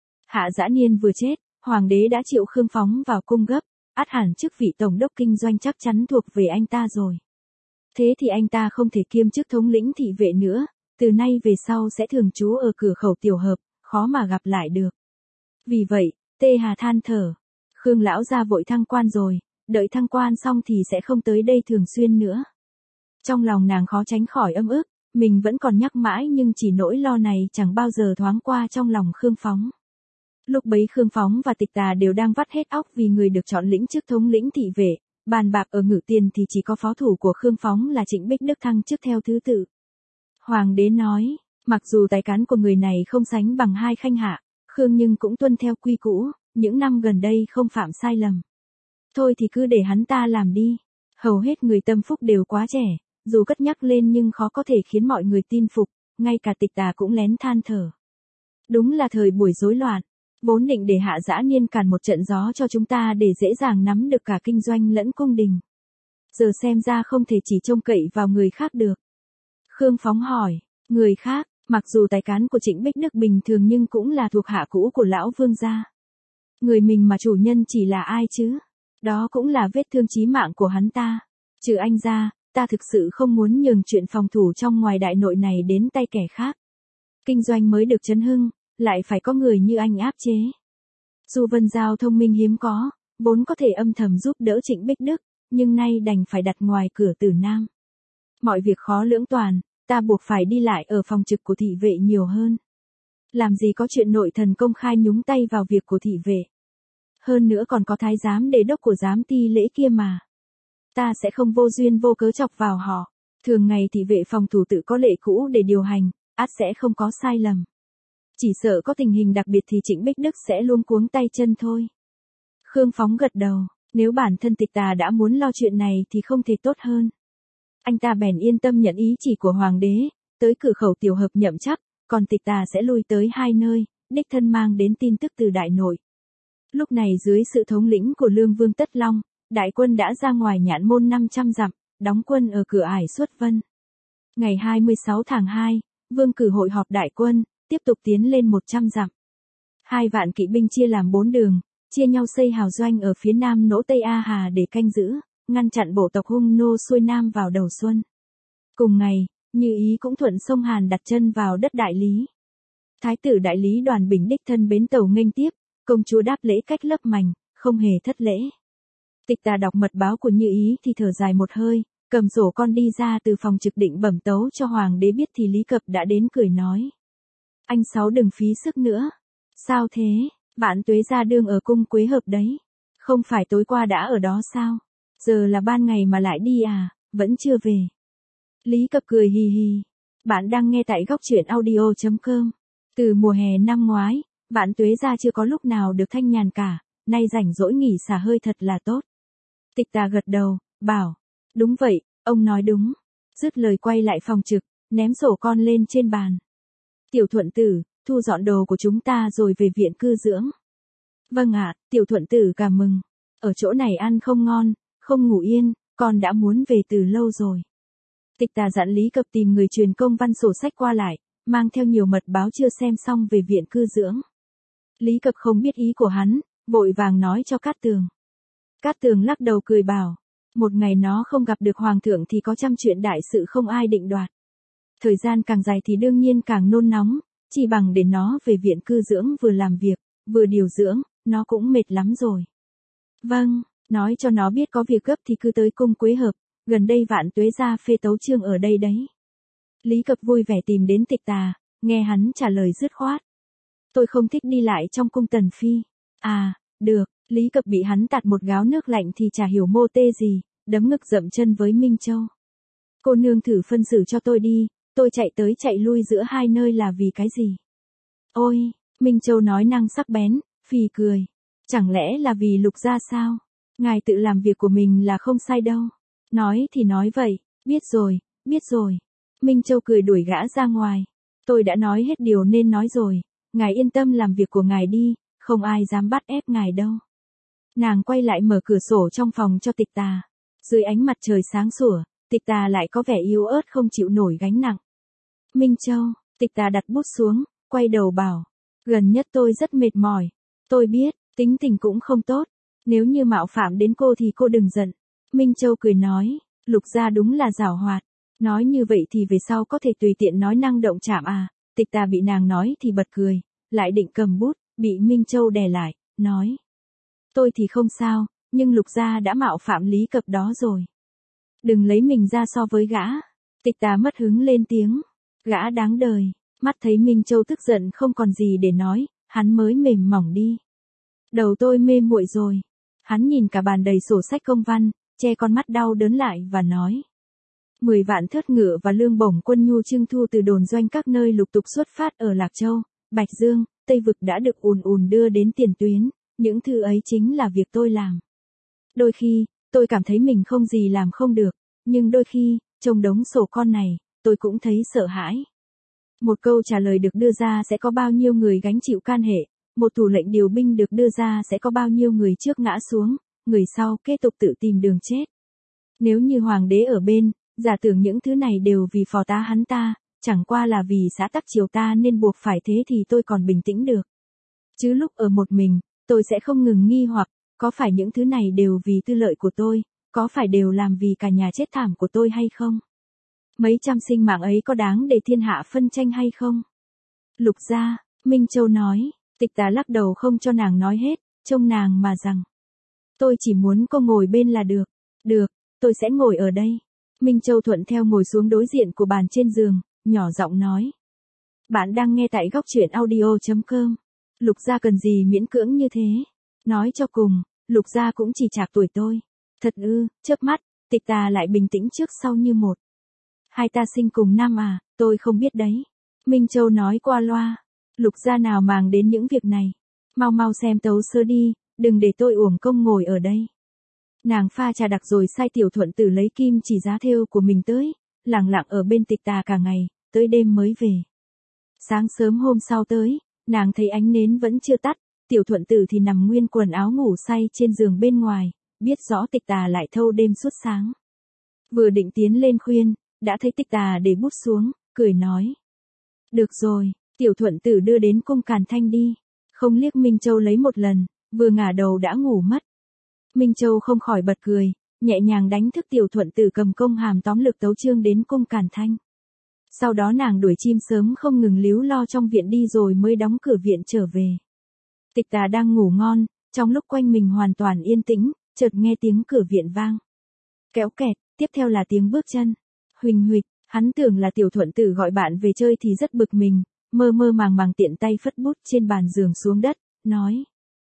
Hạ Dã Niên vừa chết, hoàng đế đã triệu Khương Phóng vào cung gấp, ắt hẳn chức vị tổng đốc kinh doanh chắc chắn thuộc về anh ta rồi. Thế thì anh ta không thể kiêm chức thống lĩnh thị vệ nữa, từ nay về sau sẽ thường trú ở cửa khẩu tiểu hợp, khó mà gặp lại được. Vì vậy, Tê Hà than thở, Khương lão gia vội thăng quan rồi, đợi thăng quan xong thì sẽ không tới đây thường xuyên nữa. Trong lòng nàng khó tránh khỏi âm ức, mình vẫn còn nhắc mãi nhưng chỉ nỗi lo này chẳng bao giờ thoáng qua trong lòng Khương Phóng. Lúc bấy Khương Phóng và Tịch Tà đều đang vắt hết óc vì người được chọn lĩnh chức thống lĩnh thị vệ, bàn bạc ở Ngự Tiền thì chỉ có phó thủ của Khương Phóng là Trịnh Bích Đức thăng chức theo thứ tự. Hoàng đế nói, mặc dù tài cán của người này không sánh bằng hai khanh hạ, Khương nhưng cũng tuân theo quy cũ, những năm gần đây không phạm sai lầm. Thôi thì cứ để hắn ta làm đi. Hầu hết người tâm phúc đều quá trẻ, dù cất nhắc lên nhưng khó có thể khiến mọi người tin phục, ngay cả Tịch Tà cũng lén than thở. Đúng là thời buổi rối loạn, vốn định để Hạ Dã Niên càn một trận gió cho chúng ta để dễ dàng nắm được cả kinh doanh lẫn cung đình. Giờ xem ra không thể chỉ trông cậy vào người khác được. Khương Phóng hỏi, người khác, mặc dù tài cán của Trịnh Bích Đức bình thường nhưng cũng là thuộc hạ cũ của lão vương gia. Người mình mà chủ nhân chỉ là ai chứ? Đó cũng là vết thương chí mạng của hắn ta. Trừ anh ra, ta thực sự không muốn nhường chuyện phòng thủ trong ngoài đại nội này đến tay kẻ khác. Kinh doanh mới được chấn hưng, lại phải có người như anh áp chế. Dù Vân Giao thông minh hiếm có, vốn có thể âm thầm giúp đỡ Trịnh Bích Đức, nhưng nay đành phải đặt ngoài cửa Tử Nam. Mọi việc khó lưỡng toàn, ta buộc phải đi lại ở phòng trực của thị vệ nhiều hơn. Làm gì có chuyện nội thần công khai nhúng tay vào việc của thị vệ. Hơn nữa còn có thái giám đề đốc của giám ty lễ kia mà. Ta sẽ không vô duyên vô cớ chọc vào họ. Thường ngày thị vệ phòng thủ tự có lệ cũ để điều hành, ắt sẽ không có sai lầm. Chỉ sợ có tình hình đặc biệt thì Trịnh Bích Đức sẽ luống cuống tay chân thôi. Khương Phóng gật đầu, nếu bản thân Tịch Tà đã muốn lo chuyện này thì không thể tốt hơn. Anh ta bèn yên tâm nhận ý chỉ của hoàng đế, tới cửa khẩu tiểu hợp nhậm chức, còn Tịch Tà sẽ lui tới hai nơi, đích thân mang đến tin tức từ đại nội. Lúc này dưới sự thống lĩnh của Lương Vương Tất Long, đại quân đã ra ngoài Nhạn Môn năm trăm dặm, đóng quân ở cửa ải Xuất Vân. Ngày hai mươi sáu tháng hai, Vương cử hội họp đại quân, tiếp tục tiến lên một trăm dặm. Hai vạn kỵ binh chia làm bốn đường, chia nhau xây hào doanh ở phía nam nỗ Tây A Hà để canh giữ, ngăn chặn bộ tộc hung nô xuôi nam vào đầu xuân. Cùng ngày, Như Ý cũng thuận sông Hàn đặt chân vào đất Đại Lý. Thái tử Đại Lý Đoàn Bình đích thân bến tàu nghênh tiếp, công chúa đáp lễ cách lấp mành, không hề thất lễ. Tịch Tà đọc mật báo của Như Ý thì thở dài một hơi, cầm sổ con đi ra từ phòng trực định bẩm tấu cho hoàng đế biết thì Lý Cập đã đến cười nói. Anh Sáu đừng phí sức nữa. Sao thế, Vạn Tuế gia đương ở cung Quế Hợp đấy. Không phải tối qua đã ở đó sao? Giờ là ban ngày mà lại đi à, vẫn chưa về. Lý Cập cười hì hì. Bạn đang nghe tại góc truyện audio chấm com. Từ mùa hè năm ngoái, Vạn Tuế gia chưa có lúc nào được thanh nhàn cả, nay rảnh rỗi nghỉ xả hơi thật là tốt. Tịch Tà gật đầu, bảo, đúng vậy, ông nói đúng. Dứt lời quay lại phòng trực, ném sổ con lên trên bàn. Tiểu Thuận Tử, thu dọn đồ của chúng ta rồi về viện cư dưỡng. Vâng ạ, Tiểu Thuận Tử cảm mừng. Ở chỗ này ăn không ngon, không ngủ yên, con đã muốn về từ lâu rồi. Tịch Tà dặn Lý Cập tìm người truyền công văn sổ sách qua lại, mang theo nhiều mật báo chưa xem xong về viện cư dưỡng. Lý Cập không biết ý của hắn, vội vàng nói cho Cát Tường. Cát Tường lắc đầu cười bảo, một ngày nó không gặp được hoàng thượng thì có trăm chuyện đại sự không ai định đoạt. Thời gian càng dài thì đương nhiên càng nôn nóng, chỉ bằng để nó về viện cư dưỡng vừa làm việc, vừa điều dưỡng, nó cũng mệt lắm rồi. Vâng, nói cho nó biết có việc gấp thì cứ tới cung Quế Hợp, gần đây Vạn Tuế gia phê tấu chương ở đây đấy. Lý Cập vui vẻ tìm đến Tịch Tà, nghe hắn trả lời dứt khoát. Tôi không thích đi lại trong cung Tần Phi. À, được, Lý Cập bị hắn tạt một gáo nước lạnh thì chả hiểu mô tê gì, đấm ngực dậm chân với Minh Châu. Cô nương thử phân xử cho tôi đi, tôi chạy tới chạy lui giữa hai nơi là vì cái gì? Ôi, Minh Châu nói năng sắc bén, phì cười. Chẳng lẽ là vì Lục gia sao? Ngài tự làm việc của mình là không sai đâu. Nói thì nói vậy, biết rồi, biết rồi. Minh Châu cười đuổi gã ra ngoài. Tôi đã nói hết điều nên nói rồi, ngài yên tâm làm việc của ngài đi, không ai dám bắt ép ngài đâu. Nàng quay lại mở cửa sổ trong phòng cho Tịch Tà. Dưới ánh mặt trời sáng sủa, Tịch Tà lại có vẻ yếu ớt không chịu nổi gánh nặng. Minh Châu, Tịch Tà đặt bút xuống, quay đầu bảo. Gần nhất tôi rất mệt mỏi. Tôi biết, tính tình cũng không tốt. Nếu như mạo phạm đến cô thì cô đừng giận. Minh Châu cười nói, Lục gia đúng là giảo hoạt. Nói như vậy thì về sau có thể tùy tiện nói năng động chạm à. Tịch Tà bị nàng nói thì bật cười, lại định cầm bút, bị Minh Châu đè lại, nói. Tôi thì không sao, nhưng Lục gia đã mạo phạm Lý Cập đó rồi. Đừng lấy mình ra so với gã. Tịch Tà mất hứng lên tiếng. Gã đáng đời. Mắt thấy Minh Châu tức giận không còn gì để nói, hắn mới mềm mỏng đi. Đầu tôi mê muội rồi. Hắn nhìn cả bàn đầy sổ sách công văn, che con mắt đau đớn lại và nói. Mười vạn thớt ngựa và lương bổng quân nhu trưng thu từ đồn doanh các nơi lục tục xuất phát ở Lạc Châu, Bạch Dương, Tây Vực đã được ùn ùn đưa đến tiền tuyến, những thư ấy chính là việc tôi làm. Đôi khi, tôi cảm thấy mình không gì làm không được, nhưng đôi khi, trông đống sổ con này, tôi cũng thấy sợ hãi. Một câu trả lời được đưa ra sẽ có bao nhiêu người gánh chịu can hệ, một thủ lệnh điều binh được đưa ra sẽ có bao nhiêu người trước ngã xuống, người sau kế tục tự tìm đường chết. Nếu như hoàng đế ở bên, giả tưởng những thứ này đều vì phò tá hắn ta, chẳng qua là vì xã tắc triều ta nên buộc phải thế thì tôi còn bình tĩnh được. Chứ lúc ở một mình, tôi sẽ không ngừng nghi hoặc, có phải những thứ này đều vì tư lợi của tôi, có phải đều làm vì cả nhà chết thảm của tôi hay không? Mấy trăm sinh mạng ấy có đáng để thiên hạ phân tranh hay không? Lục gia, Minh Châu nói, Tịch Tà lắc đầu không cho nàng nói hết, trông nàng mà rằng. Tôi chỉ muốn cô ngồi bên là được. Được, tôi sẽ ngồi ở đây. Minh Châu thuận theo ngồi xuống đối diện của bàn trên giường, nhỏ giọng nói. Bạn đang nghe tại góc truyện audio chấm com. Lục gia cần gì miễn cưỡng như thế? Nói cho cùng, Lục gia cũng chỉ chạc tuổi tôi. Thật ư, chớp mắt, Tịch Tà lại bình tĩnh trước sau như một. Hai ta sinh cùng năm à, tôi không biết đấy. Minh Châu nói qua loa. Lục gia nào màng đến những việc này. Mau mau xem tấu sơ đi, đừng để tôi uổng công ngồi ở đây. Nàng pha trà đặc rồi sai Tiểu Thuận Tử lấy kim chỉ giá thêu của mình tới, lặng lặng ở bên Tịch Tà cả ngày, tới đêm mới về. Sáng sớm hôm sau tới, nàng thấy ánh nến vẫn chưa tắt, Tiểu Thuận Tử thì nằm nguyên quần áo ngủ say trên giường bên ngoài, biết rõ Tịch Tà lại thâu đêm suốt sáng. Vừa định tiến lên khuyên, đã thấy Tịch Tà để bút xuống, cười nói. Được rồi, Tiểu Thuận Tử đưa đến cung Càn Thanh đi, không liếc Minh Châu lấy một lần, vừa ngả đầu đã ngủ mất. Minh Châu không khỏi bật cười, nhẹ nhàng đánh thức Tiểu Thuận Tử cầm công hàm tóm lược tấu chương đến cung Càn Thanh. Sau đó nàng đuổi chim sớm không ngừng líu lo trong viện đi rồi mới đóng cửa viện trở về. Tịch Tà đang ngủ ngon, trong lúc quanh mình hoàn toàn yên tĩnh, chợt nghe tiếng cửa viện vang. Kéo kẹt, tiếp theo là tiếng bước chân. Huỳnh huỵch, hắn tưởng là Tiểu Thuận Tử gọi bạn về chơi thì rất bực mình, mơ mơ màng màng tiện tay phất bút trên bàn giường xuống đất, nói.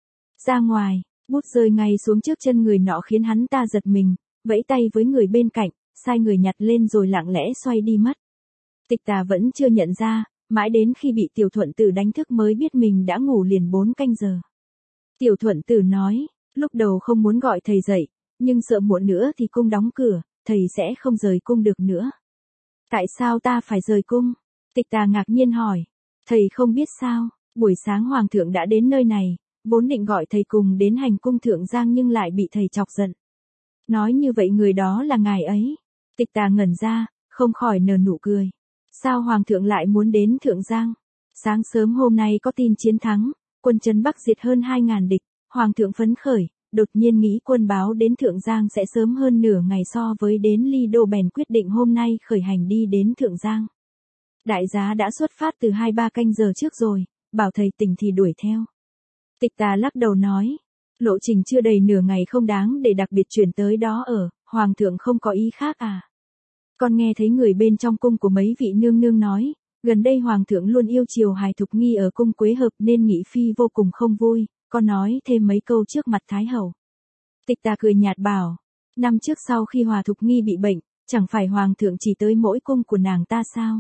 Ra ngoài, bút rơi ngay xuống trước chân người nọ khiến hắn ta giật mình, vẫy tay với người bên cạnh, sai người nhặt lên rồi lặng lẽ xoay đi mất. Tịch Tà vẫn chưa nhận ra, mãi đến khi bị Tiểu Thuận Tử đánh thức mới biết mình đã ngủ liền bốn canh giờ. Tiểu Thuận Tử nói, lúc đầu không muốn gọi thầy dậy, nhưng sợ muộn nữa thì cung đóng cửa, thầy sẽ không rời cung được nữa. Tại sao ta phải rời cung? Tịch Tà ngạc nhiên hỏi. Thầy không biết sao, buổi sáng Hoàng thượng đã đến nơi này, vốn định gọi thầy cùng đến hành cung Thượng Giang nhưng lại bị thầy chọc giận. Nói như vậy người đó là ngài ấy. Tịch Tà ngẩn ra, không khỏi nở nụ cười. Sao Hoàng thượng lại muốn đến Thượng Giang? Sáng sớm hôm nay có tin chiến thắng, quân Trấn Bắc diệt hơn hai ngàn địch, Hoàng thượng phấn khởi, đột nhiên nghĩ quân báo đến Thượng Giang sẽ sớm hơn nửa ngày so với đến Ly Đô bèn quyết định hôm nay khởi hành đi đến Thượng Giang. Đại giá đã xuất phát từ hai ba canh giờ trước rồi, bảo thầy tỉnh thì đuổi theo. Tịch Tà lắc đầu nói, lộ trình chưa đầy nửa ngày không đáng để đặc biệt chuyển tới đó ở, Hoàng thượng không có ý khác à? Con nghe thấy người bên trong cung của mấy vị nương nương nói, gần đây Hoàng thượng luôn yêu chiều hài Thục Nghi ở cung Quế Hợp nên Nghị Phi vô cùng không vui, con nói thêm mấy câu trước mặt Thái Hậu. Tịch Tà cười nhạt bảo, năm trước sau khi Hòa Thục Nghi bị bệnh, chẳng phải Hoàng thượng chỉ tới mỗi cung của nàng ta sao?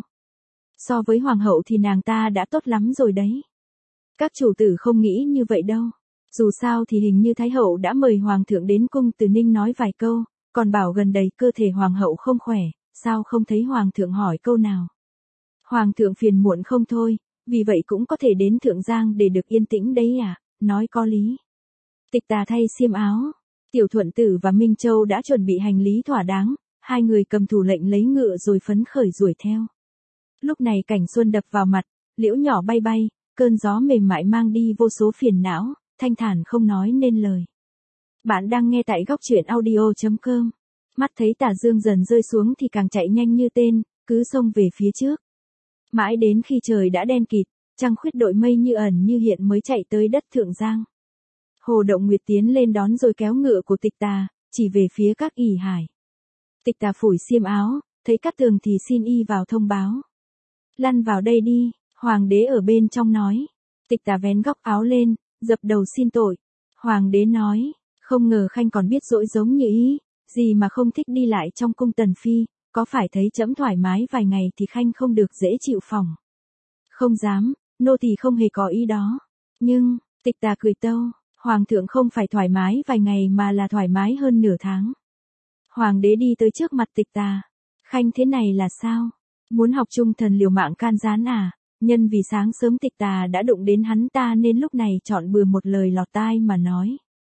So với Hoàng hậu thì nàng ta đã tốt lắm rồi đấy. Các chủ tử không nghĩ như vậy đâu. Dù sao thì hình như Thái hậu đã mời Hoàng thượng đến cung Từ Ninh nói vài câu, còn bảo gần đây cơ thể Hoàng hậu không khỏe, sao không thấy Hoàng thượng hỏi câu nào. Hoàng thượng phiền muộn không thôi, vì vậy cũng có thể đến Thượng Giang để được yên tĩnh đấy à, nói có lý. Tịch Tà thay xiêm áo, Tiểu Thuận Tử và Minh Châu đã chuẩn bị hành lý thỏa đáng, hai người cầm thủ lệnh lấy ngựa rồi phấn khởi đuổi theo. Lúc này cảnh xuân đập vào mặt, liễu nhỏ bay bay, cơn gió mềm mại mang đi vô số phiền não, thanh thản không nói nên lời. Bạn đang nghe tại góc truyện audio chấm com. Mắt thấy tà dương dần rơi xuống thì càng chạy nhanh như tên, cứ xông về phía trước. Mãi đến khi trời đã đen kịt, trăng khuyết đội mây như ẩn như hiện mới chạy tới đất Thượng Giang. Hồ Động Nguyệt tiến lên đón rồi kéo ngựa của Tịch Tà, chỉ về phía các ỷ hải. Tịch Tà phủi xiêm áo, thấy Cát Tường thì xin y vào thông báo. Lăn vào đây đi, Hoàng đế ở bên trong nói. Tịch Tà vén góc áo lên, dập đầu xin tội. Hoàng đế nói, không ngờ Khanh còn biết dỗi giống như ý, gì mà không thích đi lại trong cung Tần Phi, có phải thấy trẫm thoải mái vài ngày thì Khanh không được dễ chịu phòng. Không dám, nô tỳ không hề có ý đó. Nhưng, Tịch Tà cười tâu, Hoàng thượng không phải thoải mái vài ngày mà là thoải mái hơn nửa tháng. Hoàng đế đi tới trước mặt Tịch Tà. Khanh thế này là sao? Muốn học trung thần liều mạng can gián à? Nhân vì sáng sớm Tịch Tà đã đụng đến hắn ta nên lúc này chọn bừa một lời lọt tai mà nói.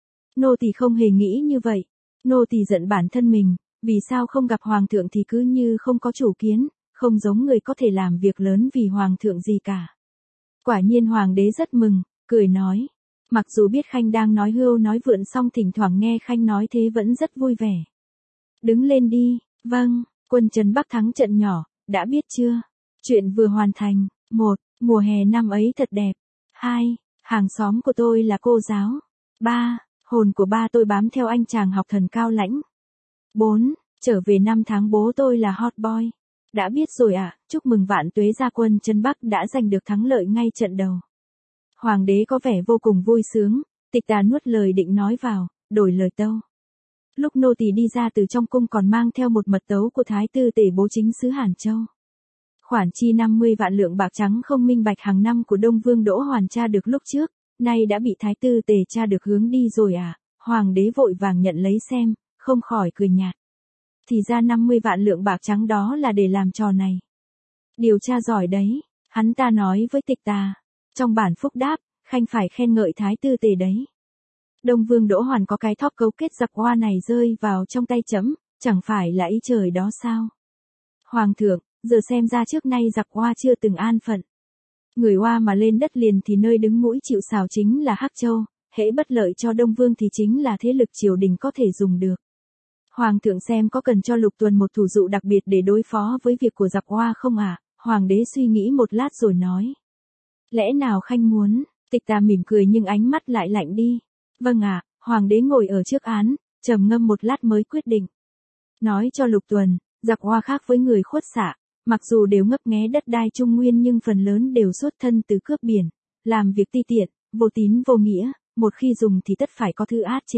Nô tỳ không hề nghĩ như vậy. Nô tỳ giận bản thân mình, vì sao không gặp Hoàng thượng thì cứ như không có chủ kiến, không giống người có thể làm việc lớn vì Hoàng thượng gì cả. Quả nhiên Hoàng đế rất mừng, cười nói. Mặc dù biết Khanh đang nói hưu nói vượn xong thỉnh thoảng nghe Khanh nói thế vẫn rất vui vẻ. Đứng lên đi, vâng, quân Trấn Bắc thắng trận nhỏ, đã biết chưa? Chuyện vừa hoàn thành. Một, mùa hè năm ấy thật đẹp. Hai, hàng xóm của tôi là cô giáo. Ba, hồn của ba tôi bám theo anh chàng học thần cao lãnh. Bốn, trở về năm tháng bố tôi là hot boy. Đã biết rồi ạ, à, chúc mừng vạn tuế gia quân Trấn Bắc đã giành được thắng lợi ngay trận đầu. Hoàng đế có vẻ vô cùng vui sướng, Tịch Tà nuốt lời định nói vào, đổi lời tâu. Lúc nô tỳ đi ra từ trong cung còn mang theo một mật tấu của Thái Tư Tể Bố Chính xứ Hàn Châu. Khoản chi năm mươi vạn lượng bạc trắng không minh bạch hàng năm của Đông Vương Đỗ Hoàn tra được lúc trước, nay đã bị thái tử Tề tra được hướng đi rồi à? Hoàng đế vội vàng nhận lấy xem, không khỏi cười nhạt. Thì ra năm mươi vạn lượng bạc trắng đó là để làm trò này. Điều tra giỏi đấy, hắn ta nói với Tịch Tà. Trong bản phúc đáp, khanh phải khen ngợi thái tử Tề đấy. Đông Vương Đỗ Hoàn có cái thóp cấu kết giặc Hoa này rơi vào trong tay trẫm, chẳng phải là ý trời đó sao? Hoàng thượng, giờ xem ra trước nay giặc Hoa chưa từng an phận. Người Hoa mà lên đất liền thì nơi đứng mũi chịu sào chính là Hắc Châu, hễ bất lợi cho Đông Vương thì chính là thế lực triều đình có thể dùng được. Hoàng thượng xem có cần cho Lục Tuần một thủ dụ đặc biệt để đối phó với việc của giặc Hoa không ạ? À? Hoàng đế suy nghĩ một lát rồi nói. Lẽ nào khanh muốn? Tịch Tà mỉm cười nhưng ánh mắt lại lạnh đi. Vâng ạ, à, Hoàng đế ngồi ở trước án, trầm ngâm một lát mới quyết định. Nói cho Lục Tuần, giặc Hoa khác với người khuất xạ, mặc dù đều ngấp nghé đất đai Trung Nguyên nhưng phần lớn đều xuất thân từ cướp biển, làm việc ti tiện, vô tín vô nghĩa, một khi dùng thì tất phải có thứ át chế.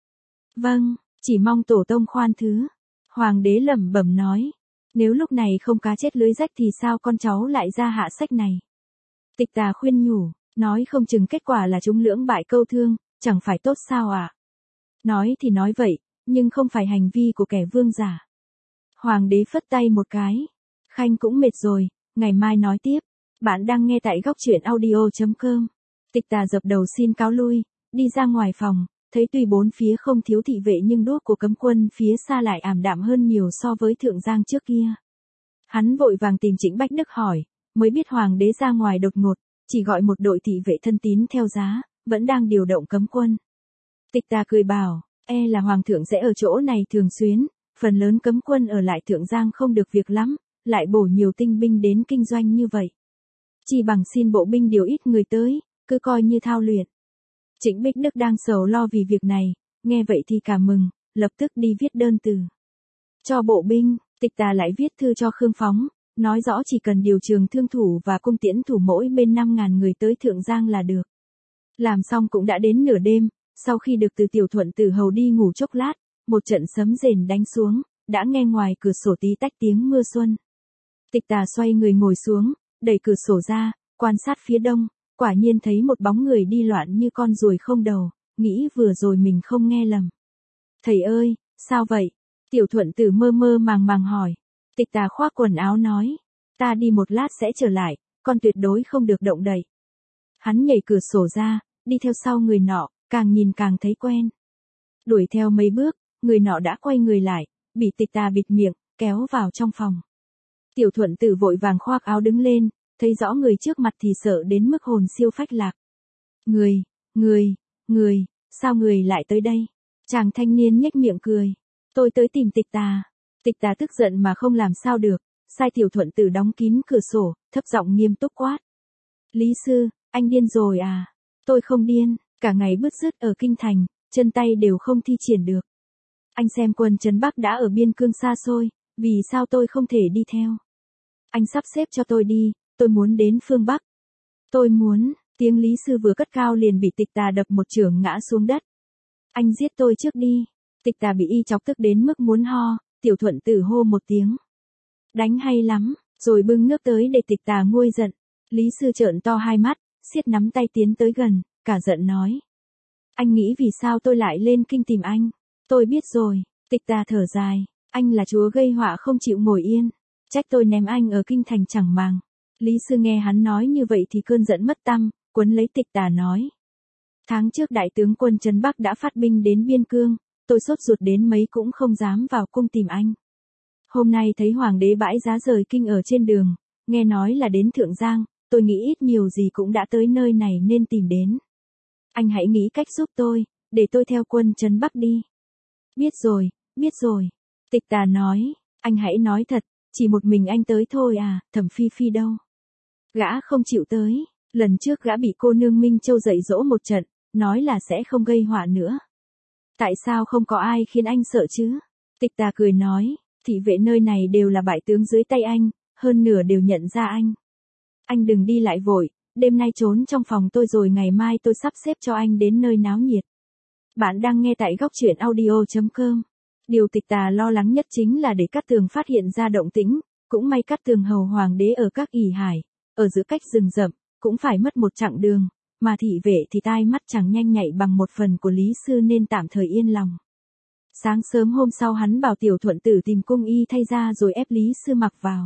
Vâng, chỉ mong tổ tông khoan thứ. Hoàng đế lẩm bẩm nói, nếu lúc này không cá chết lưới rách thì sao con cháu lại ra hạ sách này. Tịch Tà khuyên nhủ, nói không chừng kết quả là chúng lưỡng bại câu thương, chẳng phải tốt sao ạ? À? Nói thì nói vậy, nhưng không phải hành vi của kẻ vương giả. Hoàng đế phất tay một cái. Khanh cũng mệt rồi, ngày mai nói tiếp. Bạn đang nghe tại góc truyện audio chấm com. Tịch Tà dập đầu xin cáo lui, đi ra ngoài phòng, thấy tuy bốn phía không thiếu thị vệ nhưng đuốc của cấm quân phía xa lại ảm đạm hơn nhiều so với Thượng Giang trước kia. Hắn vội vàng tìm Trịnh Bách Đức hỏi, mới biết Hoàng đế ra ngoài đột ngột, chỉ gọi một đội thị vệ thân tín theo giá, vẫn đang điều động cấm quân. Tịch Tà cười bảo, e là Hoàng thượng sẽ ở chỗ này thường xuyến, phần lớn cấm quân ở lại Thượng Giang không được việc lắm, lại bổ nhiều tinh binh đến kinh doanh như vậy. Chỉ bằng xin bộ binh điều ít người tới, cứ coi như thao luyện. Trịnh Bích Đức đang sầu lo vì việc này, nghe vậy thì cảm mừng, lập tức đi viết đơn từ. Cho bộ binh, Tịch Tà lại viết thư cho Khương Phóng, nói rõ chỉ cần điều trường thương thủ và cung tiễn thủ mỗi bên năm ngàn người tới Thượng Giang là được. Làm xong cũng đã đến nửa đêm, sau khi được từ Tiểu Thuận Tử hầu đi ngủ chốc lát, một trận sấm rền đánh xuống, đã nghe ngoài cửa sổ tí tách tiếng mưa xuân. Tịch Tà xoay người ngồi xuống, đẩy cửa sổ ra, quan sát phía đông, quả nhiên thấy một bóng người đi loạn như con ruồi không đầu, nghĩ vừa rồi mình không nghe lầm. Thầy ơi, sao vậy? Tiểu Thuận Tử mơ mơ màng màng hỏi. Tịch Tà khoác quần áo nói, ta đi một lát sẽ trở lại, con tuyệt đối không được động đậy. Hắn nhảy cửa sổ ra, đi theo sau người nọ, càng nhìn càng thấy quen. Đuổi theo mấy bước, người nọ đã quay người lại, bị Tịch Tà bịt miệng, kéo vào trong phòng. Tiểu Thuận Tử vội vàng khoác áo đứng lên, thấy rõ người trước mặt thì sợ đến mức hồn siêu phách lạc. Người, người, người, sao người lại tới đây? Chàng thanh niên nhếch miệng cười. Tôi tới tìm Tịch Tà. Tịch Tà tức giận mà không làm sao được, sai Tiểu Thuận Tử đóng kín cửa sổ, thấp giọng nghiêm túc quát. Lý sư, anh điên rồi à? Tôi không điên, cả ngày bứt rứt ở kinh thành, chân tay đều không thi triển được. Anh xem quân Trấn Bắc đã ở biên cương xa xôi, vì sao tôi không thể đi theo? Anh sắp xếp cho tôi đi, tôi muốn đến phương Bắc. Tôi muốn, tiếng Lý sư vừa cất cao liền bị Tịch Tà đập một chưởng ngã xuống đất. Anh giết tôi trước đi. Tịch Tà bị y chọc tức đến mức muốn ho, Tiểu Thuận Tử hô một tiếng. Đánh hay lắm, rồi bưng nước tới để Tịch Tà nguôi giận. Lý sư trợn to hai mắt, siết nắm tay tiến tới gần, cả giận nói. Anh nghĩ vì sao tôi lại lên kinh tìm anh? Tôi biết rồi. Tịch Tà thở dài, anh là chúa gây họa không chịu ngồi yên. Trách tôi ném anh ở kinh thành chẳng màng. Lý sư nghe hắn nói như vậy thì cơn giận mất tăm, quấn lấy Tịch Tà nói. Tháng trước đại tướng quân Trấn Bắc đã phát binh đến biên cương, tôi sốt ruột đến mấy cũng không dám vào cung tìm anh. Hôm nay thấy hoàng đế bãi giá rời kinh ở trên đường, nghe nói là đến Thượng Giang, tôi nghĩ ít nhiều gì cũng đã tới nơi này nên tìm đến. Anh hãy nghĩ cách giúp tôi, để tôi theo quân Trấn Bắc đi. Biết rồi, biết rồi. Tịch Tà nói, anh hãy nói thật, chỉ một mình anh tới thôi à, Thẩm Phi Phi đâu? Gã không chịu tới, lần trước gã bị cô nương Minh Châu dạy dỗ một trận, nói là sẽ không gây họa nữa. Tại sao không có ai khiến anh sợ chứ? Tịch Tà cười nói, thị vệ nơi này đều là bại tướng dưới tay anh, hơn nửa đều nhận ra anh. Anh đừng đi lại vội, đêm nay trốn trong phòng tôi rồi ngày mai tôi sắp xếp cho anh đến nơi náo nhiệt. Bạn đang nghe tại góc truyện audio chấm com. Điều Tịch Tà lo lắng nhất chính là để Cát Tường phát hiện ra động tĩnh, cũng may Cát Tường hầu hoàng đế ở các ỷ hải, ở giữa cách rừng rậm, cũng phải mất một chặng đường, mà thị vệ thì tai mắt chẳng nhanh nhạy bằng một phần của Lý Sư nên tạm thời yên lòng. Sáng sớm hôm sau hắn bảo Tiểu Thuận Tử tìm cung y thay ra rồi ép Lý Sư mặc vào.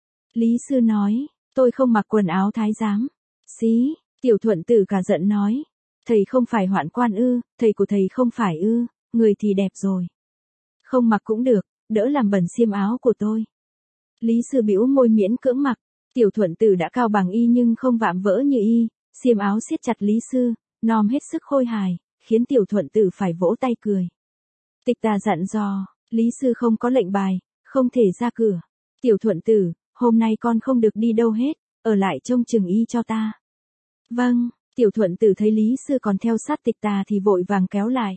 Lý Sư nói, tôi không mặc quần áo thái giám. Xí, Tiểu Thuận Tử cả giận nói, thầy không phải hoạn quan ư, thầy của thầy không phải ư, người thì đẹp rồi. Không mặc cũng được, đỡ làm bẩn xiêm áo của tôi. Lý Sư bĩu môi miễn cưỡng mặc, Tiểu Thuận Tử đã cao bằng y nhưng không vạm vỡ như y, xiêm áo siết chặt Lý Sư, nom hết sức khôi hài, khiến Tiểu Thuận Tử phải vỗ tay cười. Tịch Tà dặn dò, Lý Sư không có lệnh bài, không thể ra cửa. Tiểu Thuận Tử, hôm nay con không được đi đâu hết, ở lại trông chừng y cho ta. Vâng, Tiểu Thuận Tử thấy Lý Sư còn theo sát Tịch Tà thì vội vàng kéo lại.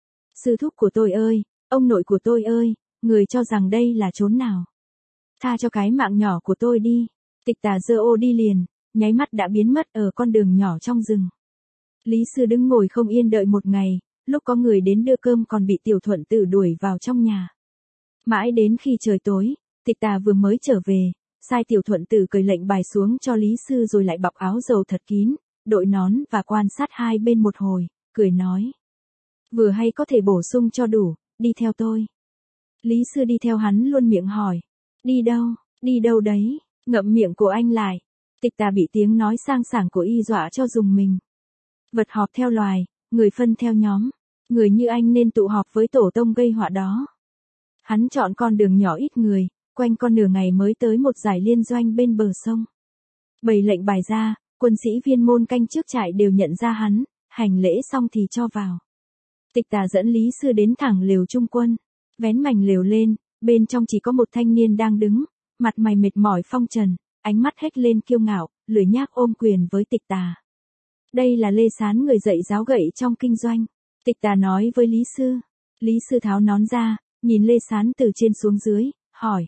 Sư thúc của tôi ơi, ông nội của tôi ơi, người cho rằng đây là chốn nào. Tha cho cái mạng nhỏ của tôi đi. Tịch Tà giơ ô đi liền, nháy mắt đã biến mất ở con đường nhỏ trong rừng. Lý Sư đứng ngồi không yên đợi một ngày, lúc có người đến đưa cơm còn bị Tiểu Thuận Tử đuổi vào trong nhà. Mãi đến khi trời tối, Tịch Tà vừa mới trở về, sai Tiểu Thuận Tử cởi lệnh bài xuống cho Lý Sư rồi lại bọc áo dầu thật kín, đội nón và quan sát hai bên một hồi, cười nói. Vừa hay có thể bổ sung cho đủ, đi theo tôi. Lý Sư đi theo hắn luôn miệng hỏi. Đi đâu, đi đâu đấy, ngậm miệng của anh lại. Tịch Tà bị tiếng nói sang sảng của y dọa cho dùng mình. Vật họp theo loài, người phân theo nhóm. Người như anh nên tụ họp với tổ tông gây họa đó. Hắn chọn con đường nhỏ ít người, quanh con nửa ngày mới tới một dải liên doanh bên bờ sông. Bày lệnh bài ra, quân sĩ viên môn canh trước trại đều nhận ra hắn, hành lễ xong thì cho vào. Tịch Tà dẫn Lý Sư đến thẳng lều trung quân, vén mảnh lều lên, bên trong chỉ có một thanh niên đang đứng, mặt mày mệt mỏi phong trần, ánh mắt hét lên kiêu ngạo, lười nhác ôm quyền với Tịch Tà. Đây là Lê Sán, người dạy giáo gậy trong kinh doanh. Tịch Tà nói với Lý Sư. Lý Sư tháo nón ra, nhìn Lê Sán từ trên xuống dưới, hỏi.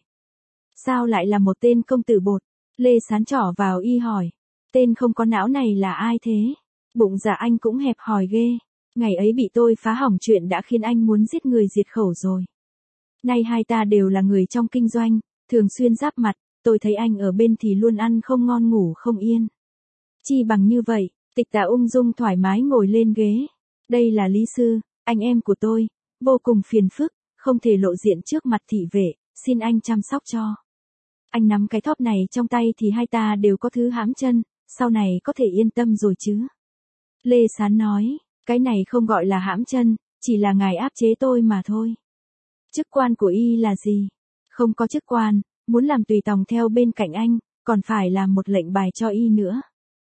Sao lại là một tên công tử bột? Lê Sán trỏ vào y hỏi. Tên không có não này là ai thế? Bụng dạ anh cũng hẹp hòi ghê. Ngày ấy bị tôi phá hỏng chuyện đã khiến anh muốn giết người diệt khẩu rồi. Nay hai ta đều là người trong kinh doanh, thường xuyên giáp mặt, tôi thấy anh ở bên thì luôn ăn không ngon ngủ không yên. Chi bằng như vậy, Tịch Tà ung dung thoải mái ngồi lên ghế. Đây là Lý Sư, anh em của tôi, vô cùng phiền phức, không thể lộ diện trước mặt thị vệ, xin anh chăm sóc cho. Anh nắm cái thóp này trong tay thì hai ta đều có thứ hãm chân, sau này có thể yên tâm rồi chứ. Lê Sán nói, cái này không gọi là hãm chân, chỉ là ngài áp chế tôi mà thôi. Chức quan của y là gì? Không có chức quan, muốn làm tùy tòng theo bên cạnh anh, còn phải làm một lệnh bài cho y nữa.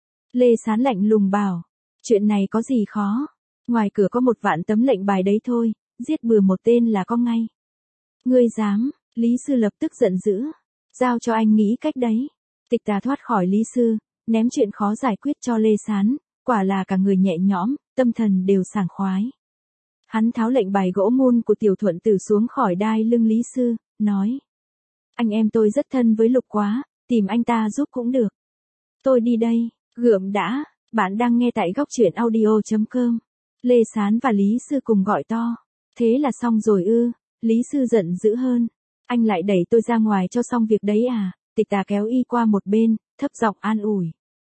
Lê Sán lạnh lùng bảo, chuyện này có gì khó, ngoài cửa có một vạn tấm lệnh bài đấy thôi, giết bừa một tên là có ngay. Ngươi dám, Lý Sư lập tức giận dữ, giao cho anh nghĩ cách đấy. Tịch Tà thoát khỏi Lý Sư, ném chuyện khó giải quyết cho Lê Sán, quả là cả người nhẹ nhõm, tâm thần đều sảng khoái. Hắn tháo lệnh bài gỗ mun của Tiểu Thuận Tử xuống khỏi đai lưng Lý Sư, nói. Anh em tôi rất thân với Lục Quá, tìm anh ta giúp cũng được. Tôi đi đây, gượm đã, bạn đang nghe tại góc truyện audio chấm com. Lê Sán và Lý Sư cùng gọi to. Thế là xong rồi ư, Lý Sư giận dữ hơn. Anh lại đẩy tôi ra ngoài cho xong việc đấy à? Tịch Tà kéo y qua một bên, thấp giọng an ủi.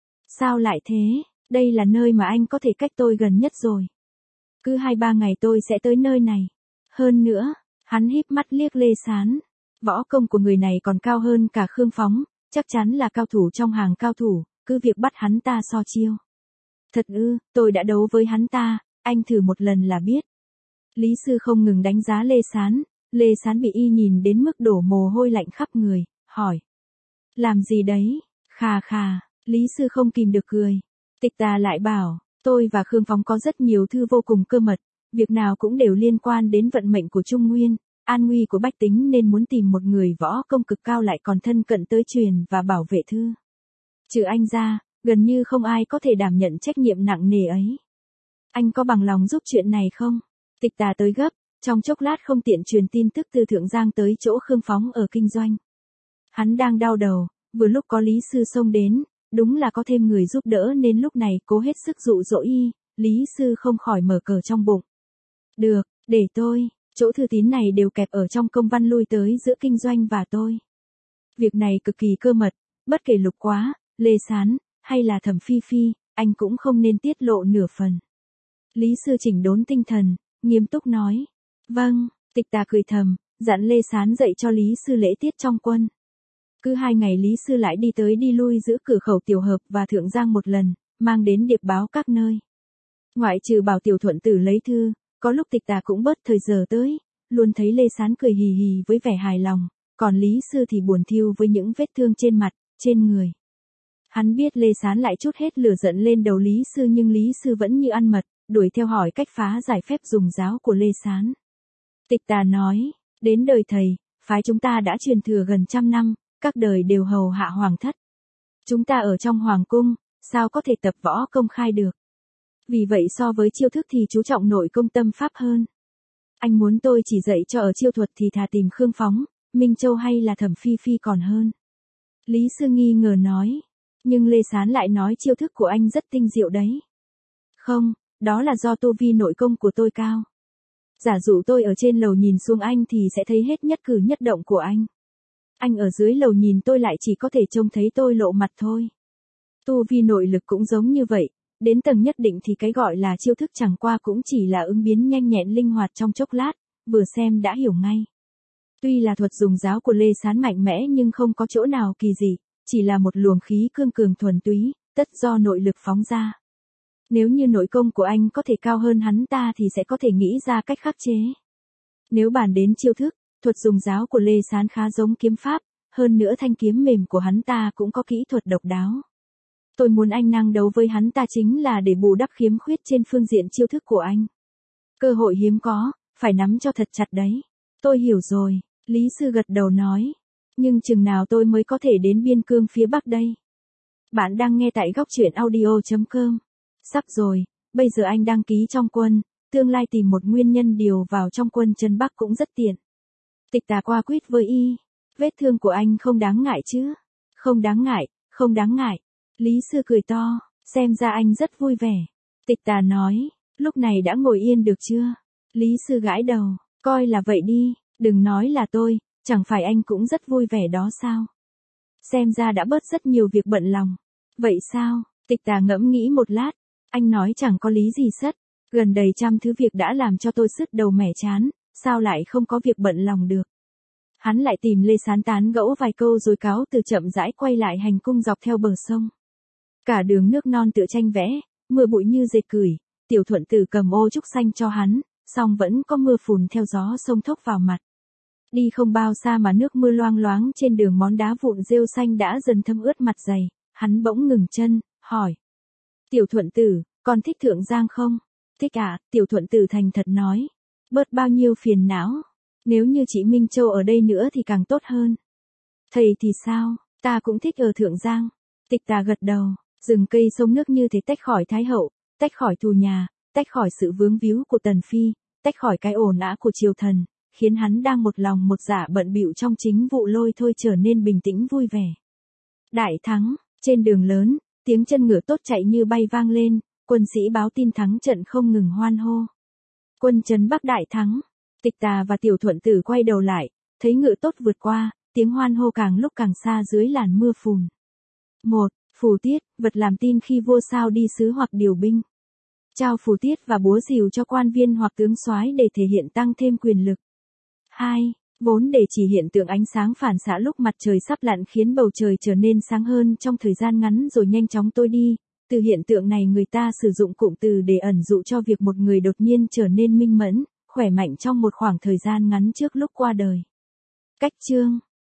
Sao lại thế, đây là nơi mà anh có thể cách tôi gần nhất rồi. Cứ hai ba ngày tôi sẽ tới nơi này. Hơn nữa, hắn híp mắt liếc Lê Sán. Võ công của người này còn cao hơn cả Khương Phóng, chắc chắn là cao thủ trong hàng cao thủ, cứ việc bắt hắn ta so chiêu. Thật ư, tôi đã đấu với hắn ta, anh thử một lần là biết. Lý Sư không ngừng đánh giá Lê Sán, Lê Sán bị y nhìn đến mức đổ mồ hôi lạnh khắp người, hỏi. Làm gì đấy? Khà khà, Lý Sư không kìm được cười. Tịch Tà lại bảo, tôi và Khương Phóng có rất nhiều thư vô cùng cơ mật, việc nào cũng đều liên quan đến vận mệnh của Trung Nguyên, an nguy của bách tính nên muốn tìm một người võ công cực cao lại còn thân cận tới truyền và bảo vệ thư. Trừ anh ra, gần như không ai có thể đảm nhận trách nhiệm nặng nề ấy. Anh có bằng lòng giúp chuyện này không? Tịch Tà tới gấp, trong chốc lát không tiện truyền tin tức từ Thượng Giang tới chỗ Khương Phóng ở kinh doanh. Hắn đang đau đầu, vừa lúc có Lý Sư xông đến, đúng là có thêm người giúp đỡ nên lúc này cố hết sức dụ dỗ y, Lý Sư không khỏi mở cờ trong bụng. Được, để tôi, chỗ thư tín này đều kẹp ở trong công văn lui tới giữa kinh doanh và tôi. Việc này cực kỳ cơ mật, bất kể Lục Quá, Lê Sán, hay là Thẩm Phi Phi, anh cũng không nên tiết lộ nửa phần. Lý Sư chỉnh đốn tinh thần, nghiêm túc nói. Vâng, Tịch Tà cười thầm, dặn Lê Sán dạy cho Lý Sư lễ tiết trong quân. Cứ hai ngày Lý Sư lại đi tới đi lui giữa cửa khẩu Tiểu Hợp và Thượng Giang một lần, mang đến điệp báo các nơi. Ngoại trừ bảo Tiểu Thuận Tử lấy thư, có lúc Tịch Tà cũng bớt thời giờ tới, luôn thấy Lê Sán cười hì hì với vẻ hài lòng, còn Lý Sư thì buồn thiu với những vết thương trên mặt, trên người. Hắn biết Lê Sán lại trút hết lửa giận lên đầu Lý Sư nhưng Lý Sư vẫn như ăn mật, đuổi theo hỏi cách phá giải phép dùng giáo của Lê Sán. Tịch Tà nói, đến đời thầy, phái chúng ta đã truyền thừa gần trăm năm, các đời đều hầu hạ hoàng thất. Chúng ta ở trong hoàng cung, sao có thể tập võ công khai được. Vì vậy so với chiêu thức thì chú trọng nội công tâm pháp hơn. Anh muốn tôi chỉ dạy cho ở chiêu thuật thì thà tìm Khương Phóng, Minh Châu hay là Thẩm Phi Phi còn hơn. Lý Sư nghi ngờ nói, nhưng Lê Sán lại nói chiêu thức của anh rất tinh diệu đấy. Không, đó là do tu vi nội công của tôi cao. Giả dụ tôi ở trên lầu nhìn xuống anh thì sẽ thấy hết nhất cử nhất động của anh. Anh ở dưới lầu nhìn tôi lại chỉ có thể trông thấy tôi lộ mặt thôi. Tu vi nội lực cũng giống như vậy, đến tầng nhất định thì cái gọi là chiêu thức chẳng qua cũng chỉ là ứng biến nhanh nhẹn linh hoạt trong chốc lát, vừa xem đã hiểu ngay. Tuy là thuật dùng giáo của Lê Sán mạnh mẽ nhưng không có chỗ nào kỳ dị, chỉ là một luồng khí cương cường thuần túy, tất do nội lực phóng ra. Nếu như nội công của anh có thể cao hơn hắn ta thì sẽ có thể nghĩ ra cách khắc chế. Nếu bàn đến chiêu thức, thuật dùng giáo của Lê Sán khá giống kiếm pháp, hơn nữa thanh kiếm mềm của hắn ta cũng có kỹ thuật độc đáo. Tôi muốn anh năng đấu với hắn ta chính là để bù đắp khiếm khuyết trên phương diện chiêu thức của anh. Cơ hội hiếm có, phải nắm cho thật chặt đấy. Tôi hiểu rồi, Lý Sư gật đầu nói. Nhưng chừng nào tôi mới có thể đến biên cương phía Bắc đây? Bạn đang nghe tại góc truyện audio chấm com. Sắp rồi, bây giờ anh đăng ký trong quân, tương lai tìm một nguyên nhân điều vào trong quân chân Bắc cũng rất tiện. Tịch Tà qua quýt với y. Vết thương của anh không đáng ngại chứ? Không đáng ngại, không đáng ngại. Lý Sư cười to, xem ra anh rất vui vẻ. Tịch Tà nói, lúc này đã ngồi yên được chưa? Lý Sư gãi đầu, coi là vậy đi, đừng nói là tôi, chẳng phải anh cũng rất vui vẻ đó sao? Xem ra đã bớt rất nhiều việc bận lòng. Vậy sao? Tịch Tà ngẫm nghĩ một lát, anh nói chẳng có lý gì sất, gần đầy trăm thứ việc đã làm cho tôi sứt đầu mẻ chán, sao lại không có việc bận lòng được. Hắn lại tìm Lê Sán tán gẫu vài câu rồi cáo từ chậm rãi quay lại hành cung dọc theo bờ sông. Cả đường nước non tựa tranh vẽ, mưa bụi như dệt cửi, Tiểu Thuận Tử cầm ô trúc xanh cho hắn, song vẫn có mưa phùn theo gió sông thốc vào mặt. Đi không bao xa mà nước mưa loang loáng trên đường món đá vụn rêu xanh đã dần thấm ướt mặt giày, hắn bỗng ngừng chân, hỏi. Tiểu Thuận Tử, con thích Thượng Giang không? Thích ạ, à, Tiểu Thuận Tử thành thật nói. Bớt bao nhiêu phiền não. Nếu như chị Minh Châu ở đây nữa thì càng tốt hơn. Thầy thì sao, ta cũng thích ở Thượng Giang. Tịch Tà gật đầu, rừng cây sông nước như thế tách khỏi Thái Hậu, tách khỏi thù nhà, tách khỏi sự vướng víu của Tần Phi, tách khỏi cái ồn ào của triều thần, khiến hắn đang một lòng một dạ bận bịu trong chính vụ lôi thôi trở nên bình tĩnh vui vẻ. Đại thắng, trên đường lớn, tiếng chân ngựa tốt chạy như bay vang lên, quân sĩ báo tin thắng trận không ngừng hoan hô. Quân trấn Bắc đại thắng. Tịch Tà và Tiểu Thuận Tử quay đầu lại, thấy ngựa tốt vượt qua, tiếng hoan hô càng lúc càng xa dưới làn mưa phùn. một. Phù tiết, vật làm tin khi vua sao đi sứ hoặc điều binh. Trao phù tiết và búa rìu cho quan viên hoặc tướng soái để thể hiện tăng thêm quyền lực. hai. Vốn để chỉ hiện tượng ánh sáng phản xạ lúc mặt trời sắp lặn khiến bầu trời trở nên sáng hơn trong thời gian ngắn rồi nhanh chóng tối đi. Từ hiện tượng này người ta sử dụng cụm từ để ẩn dụ cho việc một người đột nhiên trở nên minh mẫn, khỏe mạnh trong một khoảng thời gian ngắn trước lúc qua đời. Cách chương